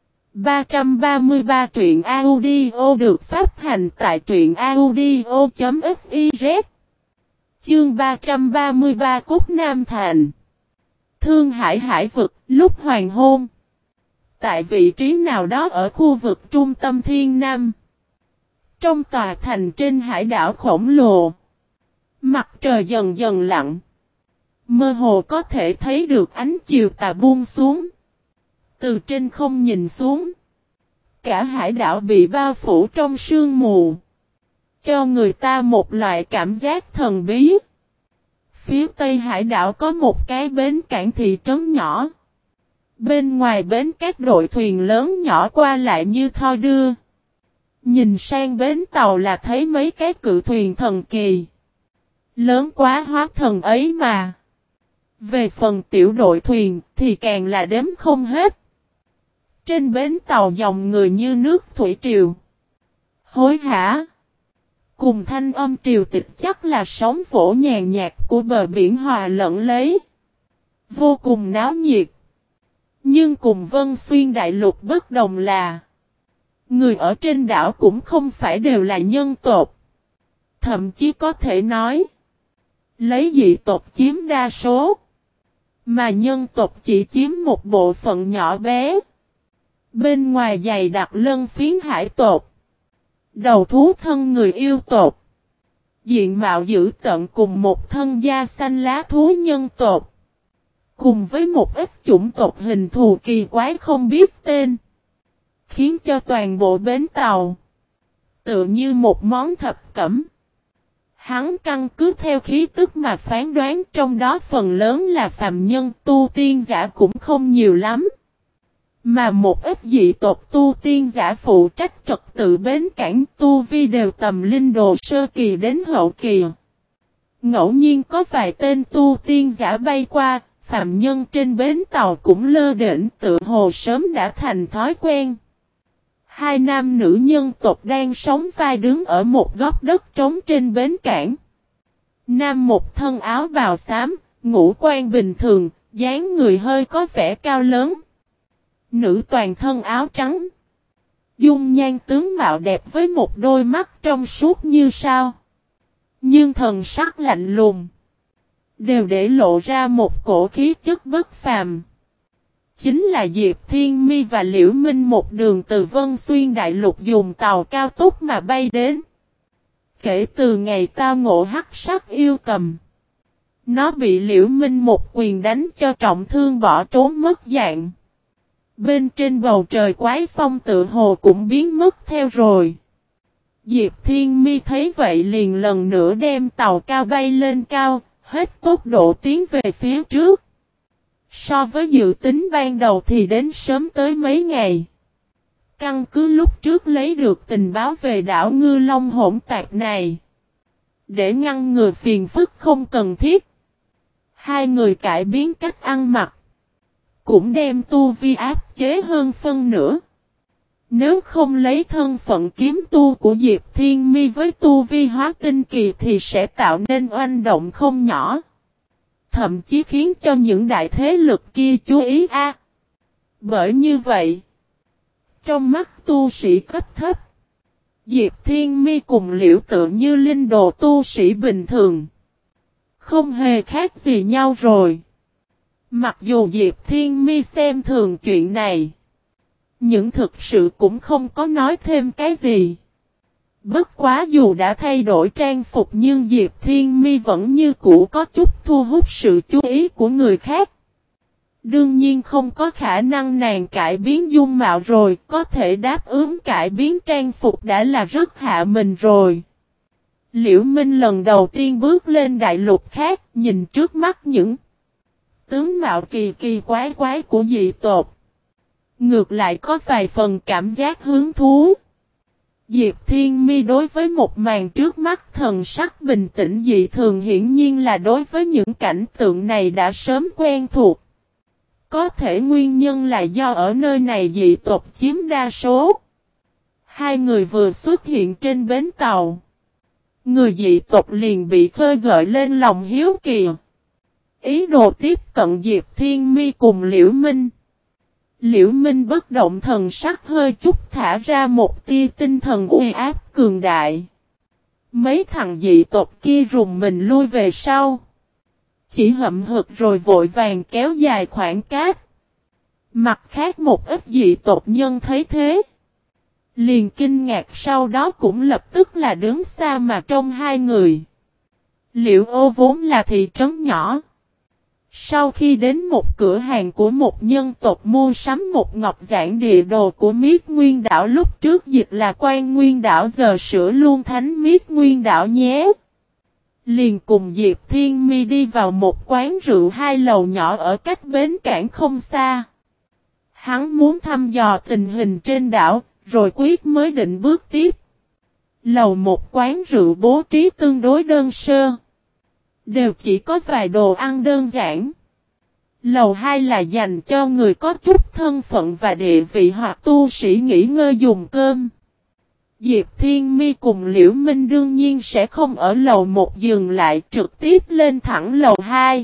333 truyện audio được phát hành tại truyện audio.fiz Chương 333 Cúc Nam Thành Thương Hải hải vực, lúc hoàng hôn. Tại vị trí nào đó ở khu vực trung tâm Thiên Nam. Trong tòa thành trên hải đảo khổng lồ. Mặt trời dần dần lặn. Mơ hồ có thể thấy được ánh chiều tà buông xuống. Từ trên không nhìn xuống. Cả hải đảo bị bao phủ trong sương mù. Cho người ta một loại cảm giác thần bí. Phía tây hải đảo có một cái bến cảng thị trấn nhỏ. Bên ngoài bến các đội thuyền lớn nhỏ qua lại như thoi đưa. Nhìn sang bến tàu là thấy mấy cái cự thuyền thần kỳ. Lớn quá hóa thần ấy mà. Về phần tiểu đội thuyền thì càng là đếm không hết. Trên bến tàu dòng người như nước thủy triều. Hối hả. Cùng thanh âm triều tịch chắc là sóng vỗ nhàn nhạt của bờ biển hòa lẫn lấy. Vô cùng náo nhiệt. Nhưng cùng Vân Xuyên đại lục bất đồng là. Người ở trên đảo cũng không phải đều là nhân tộc. Thậm chí có thể nói, lấy dị tộc chiếm đa số, mà nhân tộc chỉ chiếm một bộ phận nhỏ bé. Bên ngoài dày đặc lân phiến hải tộc, đầu thú thân người yêu tộc, diện mạo dữ tợn cùng một thân da xanh lá thú nhân tộc, cùng với một ít chủng tộc hình thù kỳ quái không biết tên, khiến cho toàn bộ bến tàu tựa như một món thập cẩm. Hắn căn cứ theo khí tức mà phán đoán, trong đó phần lớn là phàm nhân, tu tiên giả cũng không nhiều lắm. Mà một ít dị tộc tu tiên giả phụ trách trật tự bến cảng, tu vi đều tầm linh đồ sơ kỳ đến hậu kỳ. Ngẫu nhiên có vài tên tu tiên giả bay qua, phàm nhân trên bến tàu cũng lơ đễnh, tự hồ sớm đã thành thói quen. Hai nam nữ nhân tộc đang sống vai đứng ở một góc đất trống trên bến cảng. Nam một thân áo bào xám, ngũ quan bình thường, dáng người hơi có vẻ cao lớn. Nữ toàn thân áo trắng, dung nhan tướng mạo đẹp với một đôi mắt trong suốt như sao, nhưng thần sắc lạnh lùng, đều để lộ ra một cổ khí chất bất phàm. Chính là Diệp Thiên Mi và Liễu Minh một đường từ Vân Xuyên Đại Lục dùng tàu cao tốc mà bay đến. Kể từ ngày tao ngộ hắc sắc yêu cầm, nó bị Liễu Minh một quyền đánh cho trọng thương bỏ trốn mất dạng. Bên trên bầu trời quái phong tự hồ cũng biến mất theo rồi. Diệp Thiên Mi thấy vậy liền lần nữa đem tàu cao bay lên cao, hết tốc độ tiến về phía trước. So với dự tính ban đầu thì đến sớm tới mấy ngày. Căn cứ lúc trước lấy được tình báo về đảo Ngư Long hỗn tạp này, để ngăn ngừa phiền phức không cần thiết, hai người cải biến cách ăn mặc, cũng đem tu vi áp chế hơn phân nửa. Nếu không lấy thân phận kiếm tu của Diệp Thiên Mi với tu vi hóa tinh kỳ thì sẽ tạo nên oanh động không nhỏ. Thậm chí khiến cho những đại thế lực kia chú ý a. Bởi như vậy, trong mắt tu sĩ cấp thấp, Diệp Thiên Mi cùng Liễu tự như linh đồ tu sĩ bình thường, không hề khác gì nhau rồi. Mặc dù Diệp Thiên Mi xem thường chuyện này, nhưng thực sự cũng không có nói thêm cái gì. Bất quá dù đã thay đổi trang phục nhưng Diệp Thiên Mi vẫn như cũ có chút thu hút sự chú ý của người khác. Đương nhiên không có khả năng nàng cải biến dung mạo rồi, có thể đáp ứng cải biến trang phục đã là rất hạ mình rồi. Liễu Minh lần đầu tiên bước lên đại lục khác, nhìn trước mắt những tướng mạo kỳ kỳ quái quái của dị tộc, ngược lại có vài phần cảm giác hứng thú. Diệp Thiên Mi đối với một màn trước mắt thần sắc bình tĩnh dị thường, hiển nhiên là đối với những cảnh tượng này đã sớm quen thuộc. Có thể nguyên nhân là do ở nơi này dị tộc chiếm đa số. Hai người vừa xuất hiện trên bến tàu, người dị tộc liền bị khơi gợi lên lòng hiếu kỳ, ý đồ tiếp cận Diệp Thiên Mi cùng Liễu Minh. Liễu Minh bất động thần sắc hơi chút thả ra một tia tinh thần uy áp cường đại. Mấy thằng dị tộc kia rùng mình lui về sau, chỉ hậm hực rồi vội vàng kéo dài khoảng cách. Mặt khác một ít dị tộc nhân thấy thế, liền kinh ngạc, sau đó cũng lập tức là đứng xa mà trông hai người. Liễu Ô vốn là thị trấn nhỏ. Sau khi đến một cửa hàng của một nhân tộc mua sắm một ngọc giản địa đồ của Miết Nguyên Đảo, lúc trước dịch là Quan Nguyên Đảo, giờ sửa luôn Thánh Miết Nguyên Đảo nhé. Liền cùng Diệp Thiên Mi đi vào một quán rượu hai lầu nhỏ ở cách bến cảng không xa. Hắn muốn thăm dò tình hình trên đảo, rồi quyết mới định bước tiếp. Lầu một quán rượu bố trí tương đối đơn sơ, đều chỉ có vài đồ ăn đơn giản. Lầu 2 là dành cho người có chút thân phận và địa vị hoặc tu sĩ nghỉ ngơi dùng cơm. Diệp Thiên Mi cùng Liễu Minh đương nhiên sẽ không ở lầu 1 dừng lại, trực tiếp lên thẳng lầu 2.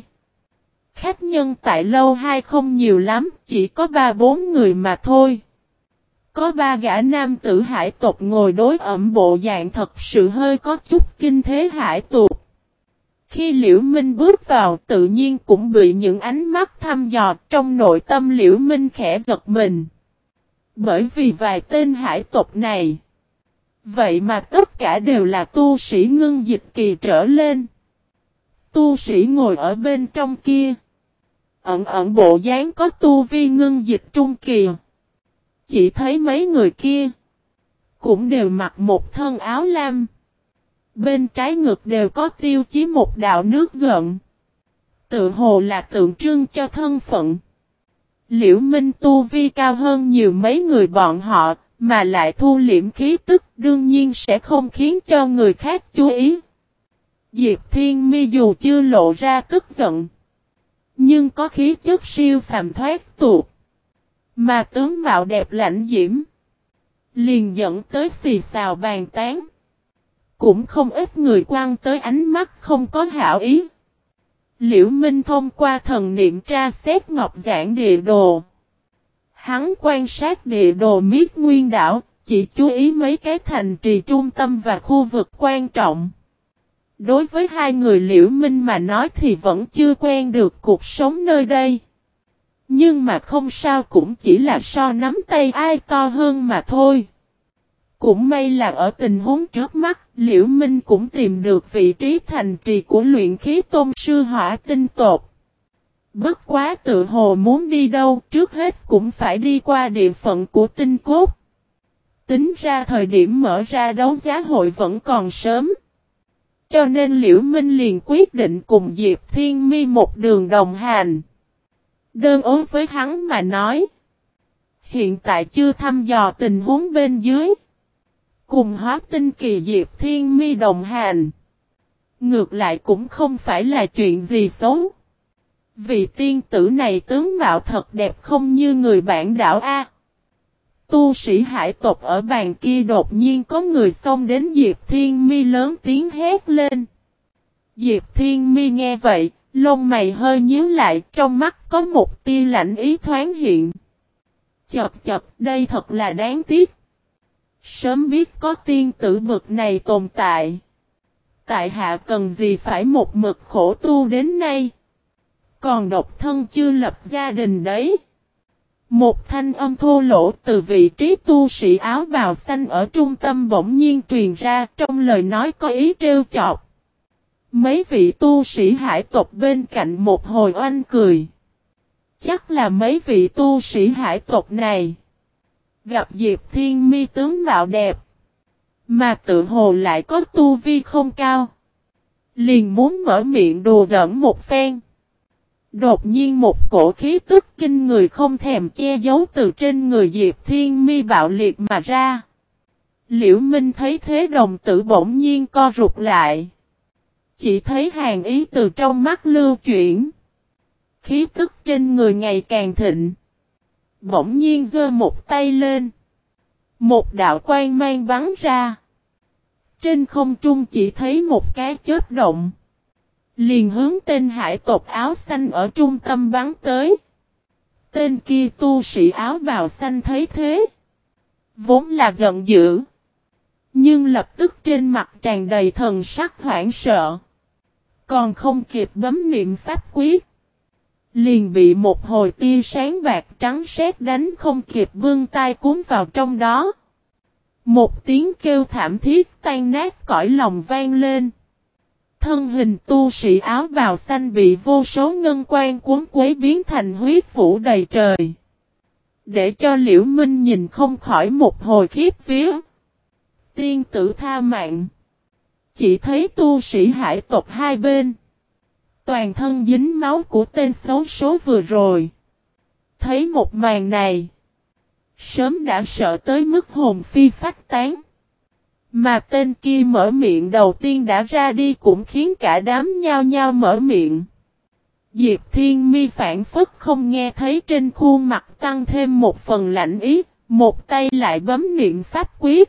Khách nhân tại lầu 2 không nhiều lắm, chỉ có 3-4 người mà thôi. Có ba gã nam tử hải tộc ngồi đối ẩm bộ dạng thật sự hơi có chút kinh thế hải tuột. Khi Liễu Minh bước vào tự nhiên cũng bị những ánh mắt thăm dò trong nội tâm Liễu Minh khẽ giật mình. Bởi vì vài tên hải tộc này. Vậy mà tất cả đều là tu sĩ ngưng dịch kỳ trở lên. Tu sĩ ngồi ở bên trong kia. Ẩn bộ dáng có tu vi ngưng dịch trung kỳ. Chỉ thấy mấy người kia. Cũng đều mặc một thân áo lam. Bên trái ngực đều có tiêu chí một đạo nước gợn. Tự hồ là tượng trưng cho thân phận. Liễu Minh tu vi cao hơn nhiều mấy người bọn họ. Mà lại thu liễm khí tức đương nhiên sẽ không khiến cho người khác chú ý. Diệp Thiên Mi dù chưa lộ ra tức giận. Nhưng có khí chất siêu phàm thoát tục. Mà tướng mạo đẹp lãnh diễm. Liền dẫn tới xì xào bàn tán. Cũng không ít người quan tới ánh mắt không có hảo ý. Liễu Minh thông qua thần niệm tra xét ngọc giản địa đồ. Hắn quan sát địa đồ Miết Nguyên đảo, chỉ chú ý mấy cái thành trì trung tâm và khu vực quan trọng. Đối với hai người Liễu Minh mà nói thì vẫn chưa quen được cuộc sống nơi đây. Nhưng mà không sao cũng chỉ là so nắm tay ai to hơn mà thôi. Cũng may là ở tình huống trước mắt, Liễu Minh cũng tìm được vị trí thành trì của luyện khí tôn sư Hỏa Tinh tộc. Bất quá tự hồ muốn đi đâu trước hết cũng phải đi qua địa phận của tinh cốt. Tính ra thời điểm mở ra đấu giá hội vẫn còn sớm. Cho nên Liễu Minh liền quyết định cùng Diệp Thiên Mi một đường đồng hành. Đơn ối với hắn mà nói. Hiện tại chưa thăm dò tình huống bên dưới. Cùng Hóa Tinh kỳ Diệp Thiên Mi đồng hành. Ngược lại cũng không phải là chuyện gì xấu. Vị tiên tử này tướng mạo thật đẹp không như người bản đảo A. Tu sĩ hải tộc ở bàn kia đột nhiên có người xông đến Diệp Thiên Mi lớn tiếng hét lên. Diệp Thiên Mi nghe vậy, lông mày hơi nhíu lại, trong mắt có một tia lạnh ý thoáng hiện. Chậc, đây thật là đáng tiếc. Sớm biết có tiên tử bực này tồn tại. Tại hạ cần gì phải một mực khổ tu đến nay. Còn độc thân chưa lập gia đình đấy. Một thanh âm thô lỗ từ vị trí tu sĩ áo bào xanh ở trung tâm bỗng nhiên truyền ra trong lời nói có ý trêu chọc. Mấy vị tu sĩ hải tộc bên cạnh một hồi oanh cười. Chắc là mấy vị tu sĩ hải tộc này. Gặp Diệp Thiên Mi tướng mạo đẹp. Mà tự hồ lại có tu vi không cao. Liền muốn mở miệng đùa giỡn một phen. Đột nhiên một cổ khí tức kinh người không thèm che giấu từ trên người Diệp Thiên Mi bạo liệt mà ra. Liễu Minh thấy thế đồng tử bỗng nhiên co rụt lại. Chỉ thấy hàn ý từ trong mắt lưu chuyển. Khí tức trên người ngày càng thịnh. Bỗng nhiên giơ một tay lên. Một đạo quang mang bắn ra. Trên không trung chỉ thấy một cái chớp động. Liền hướng tên hải tộc áo xanh ở trung tâm bắn tới. Tên kia tu sĩ áo bào xanh thấy thế. Vốn là giận dữ. Nhưng lập tức trên mặt tràn đầy thần sắc hoảng sợ. Còn không kịp bấm niệm pháp quyết. Liền bị một hồi tia sáng bạc trắng sét đánh không kịp vươn tay cuốn vào trong đó. Một tiếng kêu thảm thiết tan nát cõi lòng vang lên. Thân hình tu sĩ áo bào xanh bị vô số ngân quan cuốn quấy biến thành huyết vũ đầy trời. Để cho Liễu Minh nhìn không khỏi một hồi khiếp vía. Tiên tử tha mạng. Chỉ thấy tu sĩ hải tộc hai bên. Toàn thân dính máu của tên xấu số vừa rồi. Thấy một màn này. Sớm đã sợ tới mức hồn phi phách tán. Mà tên kia mở miệng đầu tiên đã ra đi cũng khiến cả đám nhao nhao mở miệng. Diệp Thiên Mi phản phất không nghe thấy trên khuôn mặt tăng thêm một phần lạnh ý, một tay lại bấm niệm pháp quyết.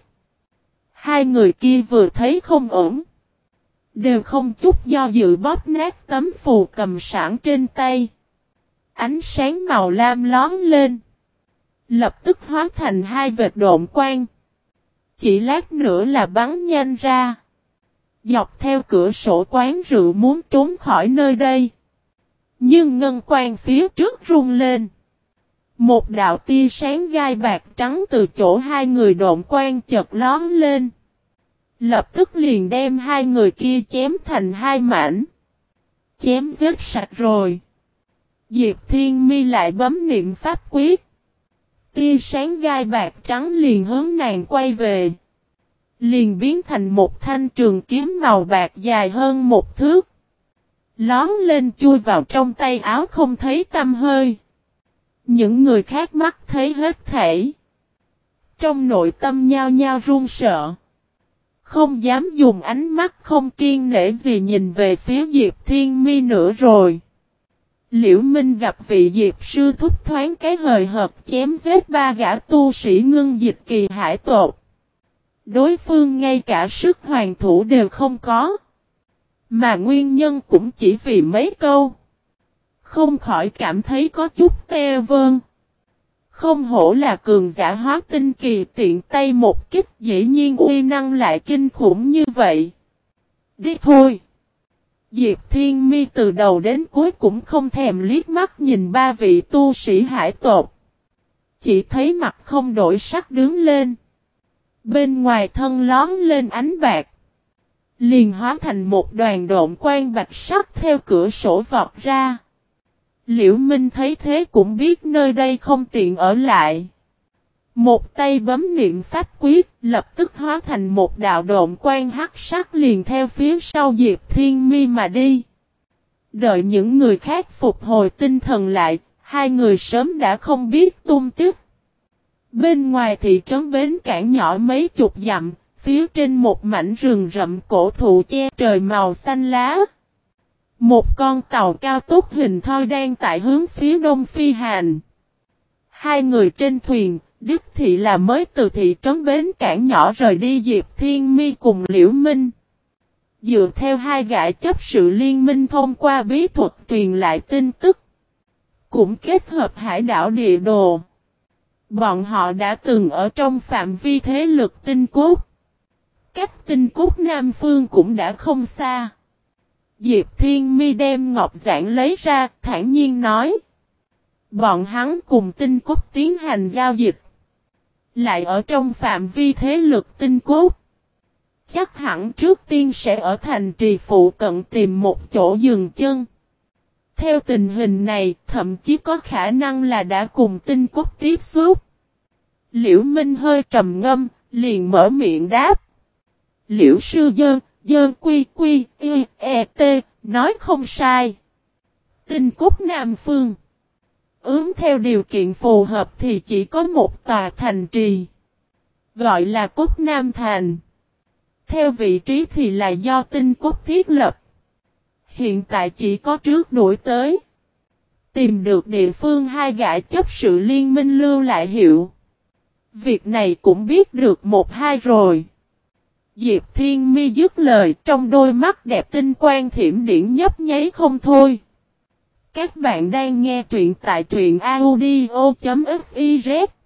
Hai người kia vừa thấy không ổn. Đều không chút do dự bóp nát tấm phù cầm sẵn trên tay. Ánh sáng màu lam lón lên. lập tức hóa thành hai vệt độn quang. Chỉ lát nữa là bắn nhanh ra. Dọc theo cửa sổ quán rượu muốn trốn khỏi nơi đây. Nhưng ngân quang phía trước rung lên. Một đạo tia sáng gai bạc trắng từ chỗ hai người độn quang chợt lóe lên. Lập tức liền đem hai người kia chém thành hai mảnh. Chém giết sạch rồi. Diệp Thiên Mi lại bấm niệm pháp quyết. Tia sáng gai bạc trắng liền hướng nàng quay về. Liền biến thành một thanh trường kiếm màu bạc dài hơn một thước. Lón lên chui vào trong tay áo không thấy tăm hơi. Những người khác mắt thấy hết thảy. Trong nội tâm nhao nhao run sợ. Không dám dùng ánh mắt không kiêng nể gì nhìn về phía Diệp Thiên Mi nữa rồi. Liễu Minh gặp vị Diệp sư thúc thoáng cái hời hợt chém giết ba gã tu sĩ ngưng dịch kỳ hải tột. Đối phương ngay cả sức hoàn thủ đều không có. Mà nguyên nhân cũng chỉ vì mấy câu. Không khỏi cảm thấy có chút teo vơn. Không hổ là cường giả hóa tinh kỳ, tiện tay một kích dĩ nhiên uy năng lại kinh khủng như vậy. Đi thôi. Diệp Thiên Mi từ đầu đến cuối cũng không thèm liếc mắt nhìn ba vị tu sĩ hải tột. Chỉ thấy mặt không đổi sắc đứng lên. Bên ngoài thân lón lên ánh bạc. Liền hóa thành một đoàn độn quang bạch sắc theo cửa sổ vọt ra. Liễu Minh thấy thế cũng biết nơi đây không tiện ở lại. Một tay bấm niệm pháp quyết, lập tức hóa thành một đạo độn quang hắc sắc liền theo phía sau Diệp Thiên Mi mà đi. Đợi những người khác phục hồi tinh thần lại, hai người sớm đã không biết tung tích. Bên ngoài thị trấn bến cảng nhỏ mấy chục dặm, phía trên một mảnh rừng rậm cổ thụ che trời màu xanh lá. Một con tàu cao tốc hình thoi đang tại hướng phía đông phi hành. Hai người trên thuyền, đích thị là mới từ thị trấn bến cảng nhỏ rời đi Diệp Thiên Mi cùng Liễu Minh. Dựa theo hai gã chấp sự liên minh thông qua bí thuật truyền lại tin tức. Cũng kết hợp hải đảo địa đồ. Bọn họ đã từng ở trong phạm vi thế lực tinh cốt. Cách tinh cốt Nam Phương cũng đã không xa. Diệp Thiên Mi đem ngọc giản lấy ra, thản nhiên nói. Bọn hắn cùng tinh cốt tiến hành giao dịch. Lại ở trong phạm vi thế lực tinh cốt. Chắc hẳn trước tiên sẽ ở thành trì phụ cận tìm một chỗ dừng chân. Theo tình hình này, thậm chí có khả năng là đã cùng tinh cốt tiếp xúc. Liễu Minh hơi trầm ngâm, liền mở miệng đáp. Liễu sư dơn quy quy, t, nói không sai. Tinh cốt Nam Phương. Theo điều kiện phù hợp thì chỉ có một tòa thành trì. Gọi là Cốt Nam Thành. Theo vị trí thì là do tinh cốt thiết lập. Hiện tại chỉ có trước đuổi tới. Tìm được địa phương hai gã chấp sự liên minh lưu lại hiệu. Việc này cũng biết được một hai rồi. Diệp Thiên Mi dứt lời, trong đôi mắt đẹp tinh quang thiểm điện nhấp nháy không thôi. Các bạn đang nghe truyện tại truyện audio.fiz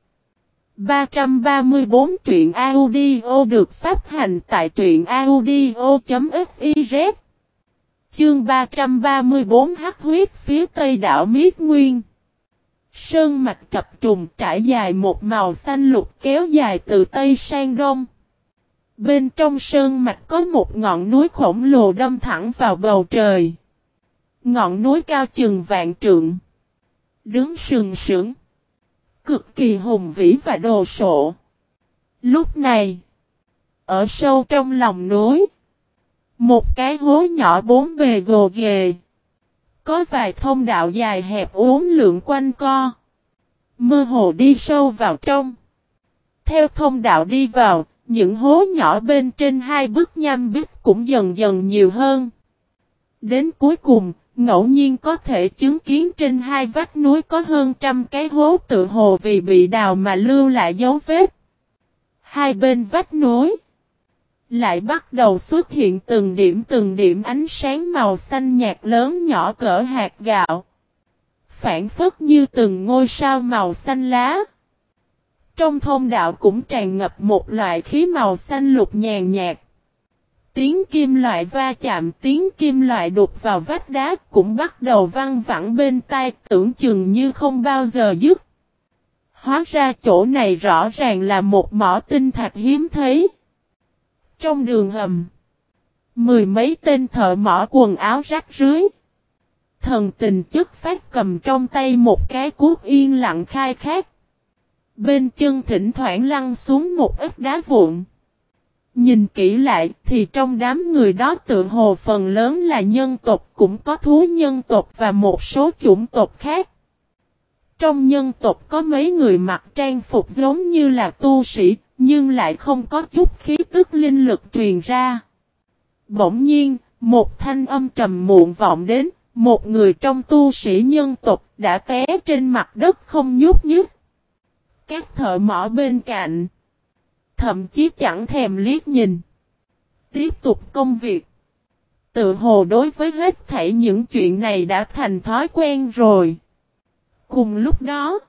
334 truyện audio được phát hành tại truyện audio.fiz. Chương 334 hắc huyết phía tây đảo Miết Nguyên. Sơn mạch trập trùng trải dài một màu xanh lục kéo dài từ tây sang đông. Bên trong sơn mạch có một ngọn núi khổng lồ đâm thẳng vào bầu trời. Ngọn núi cao chừng vạn trượng. Đứng sừng sững. Cực kỳ hùng vĩ và đồ sộ. Lúc này, ở sâu trong lòng núi, một cái hố nhỏ bốn bề gồ ghề. Có vài thông đạo dài hẹp uốn lượn quanh co. Mơ hồ đi sâu vào trong. Theo thông đạo đi vào, những hố nhỏ bên trên hai bức nham bích cũng dần dần nhiều hơn. Đến cuối cùng, ngẫu nhiên có thể chứng kiến trên hai vách núi có hơn trăm cái hố tự hồ vì bị đào mà lưu lại dấu vết. Hai bên vách núi lại bắt đầu xuất hiện từng điểm ánh sáng màu xanh nhạt lớn nhỏ cỡ hạt gạo. Phản phất như từng ngôi sao màu xanh lá. Trong thông đạo cũng tràn ngập một loại khí màu xanh lục nhàn nhạt. Tiếng kim loại va chạm, tiếng kim loại đục vào vách đá cũng bắt đầu văng vẳng bên tai, tưởng chừng như không bao giờ dứt. Hóa ra chỗ này rõ ràng là một mỏ tinh thạch hiếm thấy. Trong đường hầm, mười mấy tên thợ mỏ quần áo rách rưới. Thần tình chất phát cầm trong tay một cái cuốc yên lặng khai thác. Bên chân thỉnh thoảng lăn xuống một ít đá vụn. Nhìn kỹ lại thì trong đám người đó tự hồ phần lớn là nhân tộc, cũng có thú nhân tộc và một số chủng tộc khác. Trong nhân tộc có mấy người mặc trang phục giống như là tu sĩ, nhưng lại không có chút khí tức linh lực truyền ra. Bỗng nhiên, một thanh âm trầm muộn vọng đến, một người trong tu sĩ nhân tộc đã té trên mặt đất không nhúc nhích. Các thợ mỏ bên cạnh thậm chí chẳng thèm liếc nhìn. Tiếp tục công việc. Tự hồ đối với hết thảy những chuyện này đã thành thói quen rồi. Cùng lúc đó,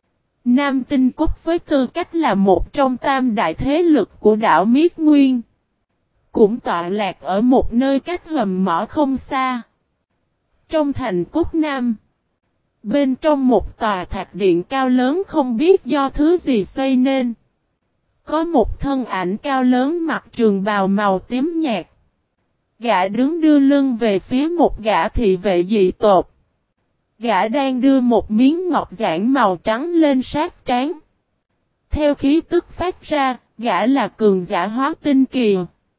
Nam Tinh Cốc với tư cách là một trong tam đại thế lực của đảo Miết Nguyên, cũng tọa lạc ở một nơi cách hầm mỏ không xa. Trong thành Cốc Nam, bên trong một tòa thạch điện cao lớn không biết do thứ gì xây nên, có một thân ảnh cao lớn mặc trường bào màu tím nhạt. Gã đứng đưa lưng về phía một gã thị vệ dị tộc. Gã đang đưa một miếng ngọc giản màu trắng lên sát trán. Theo khí tức phát ra, gã là cường giả hóa tinh kỳ.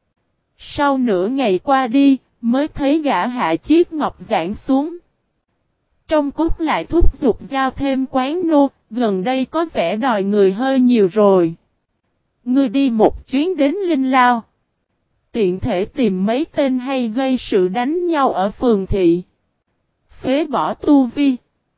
Sau nửa ngày qua đi, mới thấy gã hạ chiếc ngọc giản xuống. Trong cốt lại thúc giục giao thêm quán nô, gần đây có vẻ đòi người hơi nhiều rồi. Ngươi đi một chuyến đến Linh Lao. Tiện thể tìm mấy tên hay gây sự đánh nhau ở phường thị. Phế bỏ tu vi.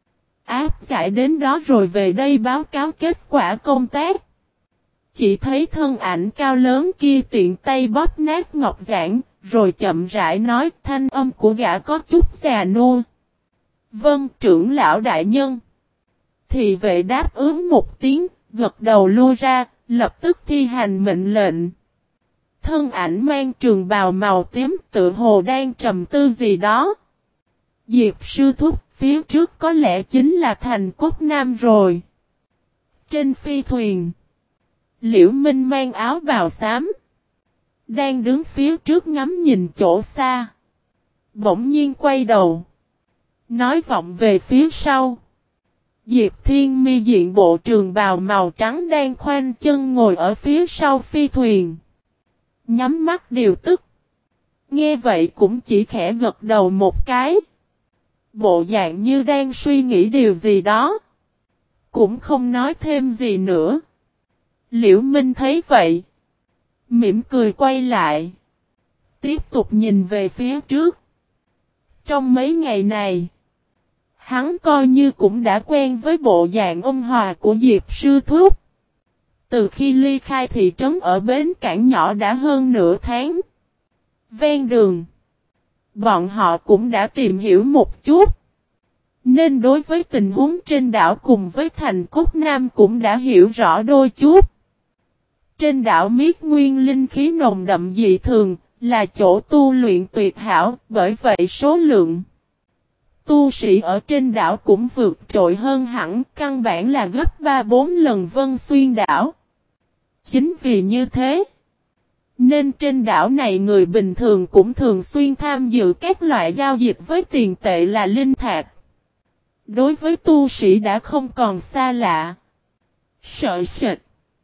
Áp giải đến đó rồi về đây báo cáo kết quả công tác. Chỉ thấy thân ảnh cao lớn kia tiện tay bóp nát ngọc giản, rồi chậm rãi nói, thanh âm của gã có chút già nua. Vâng, trưởng lão đại nhân. Thị vệ đáp ứng một tiếng, gật đầu lui ra, lập tức thi hành mệnh lệnh. Thân ảnh mang trường bào màu tím tự hồ đang trầm tư gì đó. Diệp sư thúc, phía trước có lẽ chính là thành Cốc Nam rồi. Trên phi thuyền, Liễu Minh mang áo bào xám, đang đứng phía trước ngắm nhìn chỗ xa. Bỗng nhiên quay đầu, nói vọng về phía sau. Diệp Thiên Mi diện bộ trường bào màu trắng đang khoanh chân ngồi ở phía sau phi thuyền. Nhắm mắt điều tức. Nghe vậy cũng chỉ khẽ gật đầu một cái. Bộ dạng như đang suy nghĩ điều gì đó. Cũng không nói thêm gì nữa. Liễu Minh thấy vậy, mỉm cười quay lại. Tiếp tục nhìn về phía trước. Trong mấy ngày này, hắn coi như cũng đã quen với bộ dạng ôn hòa của Diệp sư thúc. Từ khi ly khai thị trấn ở bến cảng nhỏ đã hơn nửa tháng. Ven đường, bọn họ cũng đã tìm hiểu một chút. Nên đối với tình huống trên đảo cùng với thành Cốc Nam cũng đã hiểu rõ đôi chút. Trên đảo Miết Nguyên linh khí nồng đậm dị thường, là chỗ tu luyện tuyệt hảo, bởi vậy số lượng tu sĩ ở trên đảo cũng vượt trội hơn hẳn, căn bản là gấp 3-4 lần Vân Xuyên đảo. Chính vì như thế, nên trên đảo này người bình thường cũng thường xuyên tham dự các loại giao dịch với tiền tệ là linh thạch. Đối với tu sĩ đã không còn xa lạ, sợ sệt.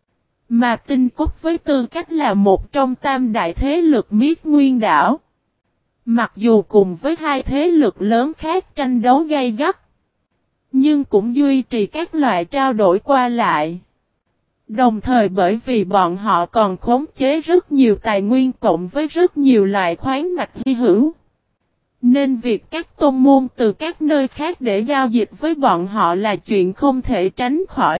Mà Tinh Cốc với tư cách là một trong tam đại thế lực Miết Nguyên đảo. Mặc dù cùng với hai thế lực lớn khác tranh đấu gay gắt, nhưng cũng duy trì các loại trao đổi qua lại. Đồng thời bởi vì bọn họ còn khống chế rất nhiều tài nguyên cộng với rất nhiều loại khoáng mạch hy hữu. Nên việc các tôn môn từ các nơi khác để giao dịch với bọn họ là chuyện không thể tránh khỏi.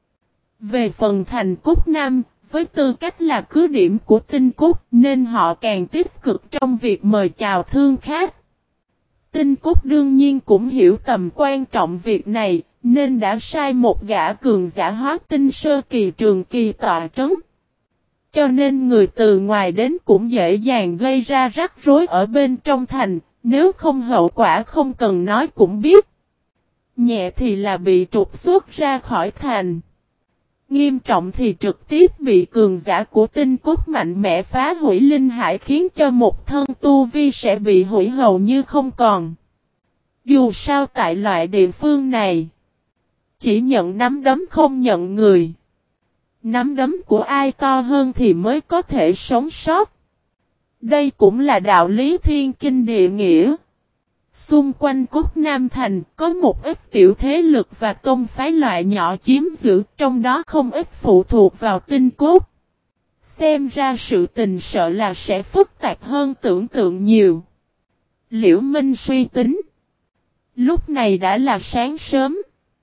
Về phần thành Cốc Nam, với tư cách là cứ điểm của Tinh Cốc nên họ càng tích cực trong việc mời chào thương khách. Tinh Cốc đương nhiên cũng hiểu tầm quan trọng việc này, nên đã sai một gã cường giả hóa tinh sơ kỳ trường kỳ tọa trấn. Cho nên người từ ngoài đến cũng dễ dàng gây ra rắc rối ở bên trong thành, nếu không hậu quả không cần nói cũng biết. Nhẹ thì là bị trục xuất ra khỏi thành. Nghiêm trọng thì trực tiếp bị cường giả của tinh cốt mạnh mẽ phá hủy linh hải, khiến cho một thân tu vi sẽ bị hủy hầu như không còn. Dù sao tại loại địa phương này, chỉ nhận nắm đấm không nhận người. Nắm đấm của ai to hơn thì mới có thể sống sót. Đây cũng là đạo lý thiên kinh địa nghĩa. Xung quanh Cốt Nam Thành có một ít tiểu thế lực và tôn phái loại nhỏ chiếm giữ, trong đó không ít phụ thuộc vào tinh cốt. Xem ra sự tình sợ là sẽ phức tạp hơn tưởng tượng nhiều. Liễu Minh suy tính. Lúc này đã là sáng sớm.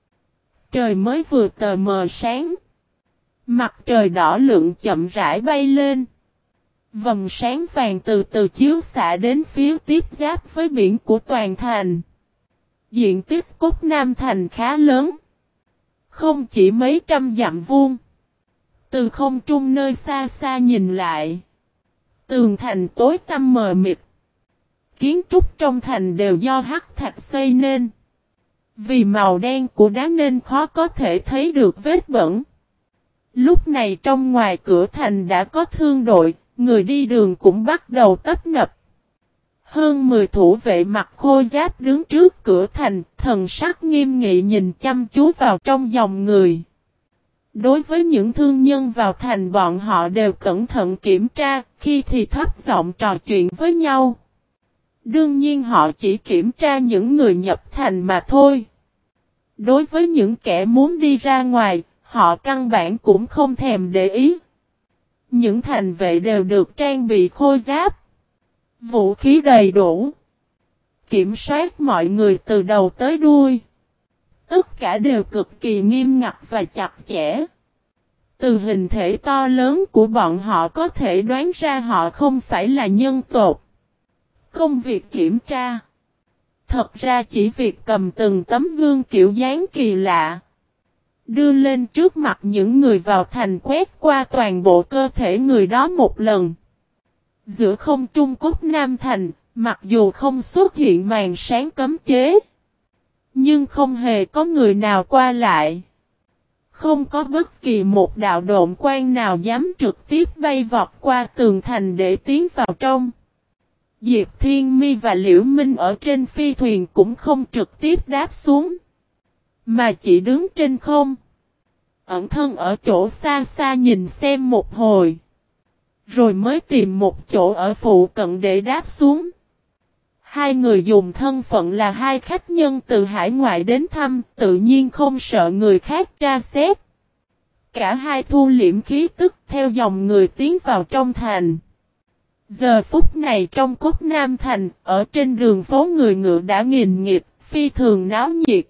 Trời mới vừa tờ mờ sáng. Mặt trời đỏ lượng chậm rãi bay lên. Vầng sáng vàng từ từ chiếu xạ đến phía tiếp giáp với biển của toàn thành. Diện tích Cốt Nam Thành khá lớn. Không chỉ mấy trăm dặm vuông. Từ không trung nơi xa xa nhìn lại. Tường thành tối tăm mờ mịt. Kiến trúc trong thành đều do hắc thạch xây nên. Vì màu đen của đá nên khó có thể thấy được vết bẩn. Lúc này trong ngoài cửa thành đã có thương đội, người đi đường cũng bắt đầu tấp nập. Hơn 10 thủ vệ mặc khôi giáp đứng trước cửa thành, thần sắc nghiêm nghị nhìn chăm chú vào trong dòng người. Đối với những thương nhân vào thành, bọn họ đều cẩn thận kiểm tra, khi thì thấp giọng trò chuyện với nhau. Đương nhiên họ chỉ kiểm tra những người nhập thành mà thôi. Đối với những kẻ muốn đi ra ngoài, họ căn bản cũng không thèm để ý. Những thành vệ đều được trang bị khôi giáp, vũ khí đầy đủ, kiểm soát mọi người từ đầu tới đuôi. Tất cả đều cực kỳ nghiêm ngặt và chặt chẽ. Từ hình thể to lớn của bọn họ có thể đoán ra họ không phải là nhân tộc. Công việc kiểm tra, thật ra chỉ việc cầm từng tấm gương kiểu dáng kỳ lạ, đưa lên trước mặt những người vào thành, quét qua toàn bộ cơ thể người đó một lần. Giữa không trung Cốt Nam Thành, mặc dù không xuất hiện màn sáng cấm chế, nhưng không hề có người nào qua lại. Không có bất kỳ một đạo độn quang nào dám trực tiếp bay vọt qua tường thành để tiến vào trong. Diệp Thiên Mi và Liễu Minh ở trên phi thuyền cũng không trực tiếp đáp xuống, mà chỉ đứng trên không, ẩn thân ở chỗ xa xa nhìn xem một hồi, rồi mới tìm một chỗ ở phụ cận để đáp xuống. Hai người dùng thân phận là hai khách nhân từ hải ngoại đến thăm, tự nhiên không sợ người khác tra xét. Cả hai thu liễm khí tức theo dòng người tiến vào trong thành. Giờ phút này trong Cốt Nam Thành, ở trên đường phố người ngựa đã nghìn nghịt, phi thường náo nhiệt.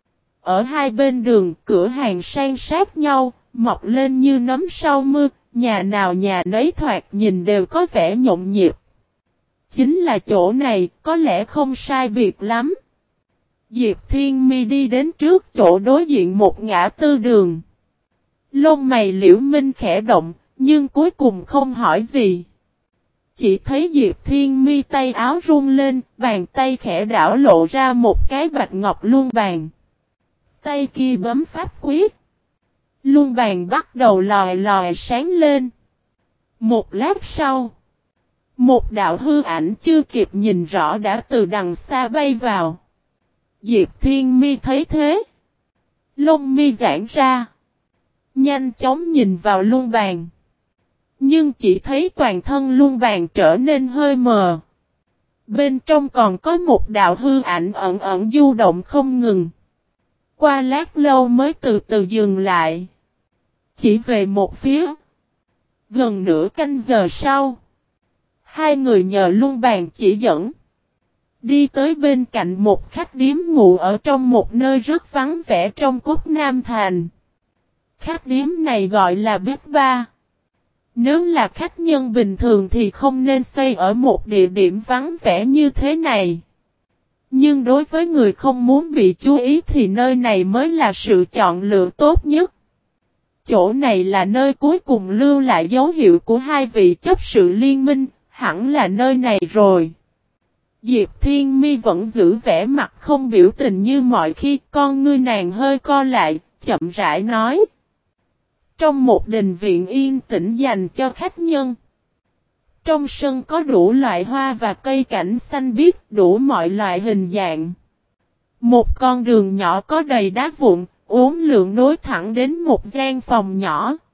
Ở hai bên đường, cửa hàng san sát nhau, mọc lên như nấm sau mưa, nhà nào nhà nấy thoạt nhìn đều có vẻ nhộn nhịp. Chính là chỗ này, có lẽ không sai biệt lắm. Diệp Thiên Mi đi đến trước chỗ đối diện một ngã tư đường. Lông mày Liễu Minh khẽ động, nhưng cuối cùng không hỏi gì. Chỉ thấy Diệp Thiên Mi tay áo rung lên, bàn tay khẽ đảo lộ ra một cái bạch ngọc luân bàn. Tay kia bấm pháp quyết. Luân bàn bắt đầu lòi lòi sáng lên. Một lát sau, một đạo hư ảnh chưa kịp nhìn rõ đã từ đằng xa bay vào. Diệp Thiên Mi thấy thế, lông mi giãn ra, nhanh chóng nhìn vào luân bàn. Nhưng chỉ thấy toàn thân luân bàn trở nên hơi mờ. Bên trong còn có một đạo hư ảnh ẩn ẩn du động không ngừng. Qua lát lâu mới từ từ dừng lại. Chỉ về một phía. Gần nửa canh giờ sau, hai người nhờ luân bàn chỉ dẫn, đi tới bên cạnh một khách điếm ngủ ở trong một nơi rất vắng vẻ trong Cốt Nam Thành. Khách điếm này gọi là Big Ba. Nếu là khách nhân bình thường thì không nên xây ở một địa điểm vắng vẻ như thế này. Nhưng đối với người không muốn bị chú ý thì nơi này mới là sự chọn lựa tốt nhất. Chỗ này là nơi cuối cùng lưu lại dấu hiệu của hai vị chấp sự liên minh, hẳn là nơi này rồi. Diệp Thiên Mi vẫn giữ vẻ mặt không biểu tình như mọi khi, con ngươi nàng hơi co lại, chậm rãi nói. Trong một đình viện yên tĩnh dành cho khách nhân. Trong sân có đủ loại hoa và cây cảnh xanh biếc, đủ mọi loại hình dạng. Một con đường nhỏ có đầy đá vụn, uốn lượn nối thẳng đến một gian phòng nhỏ.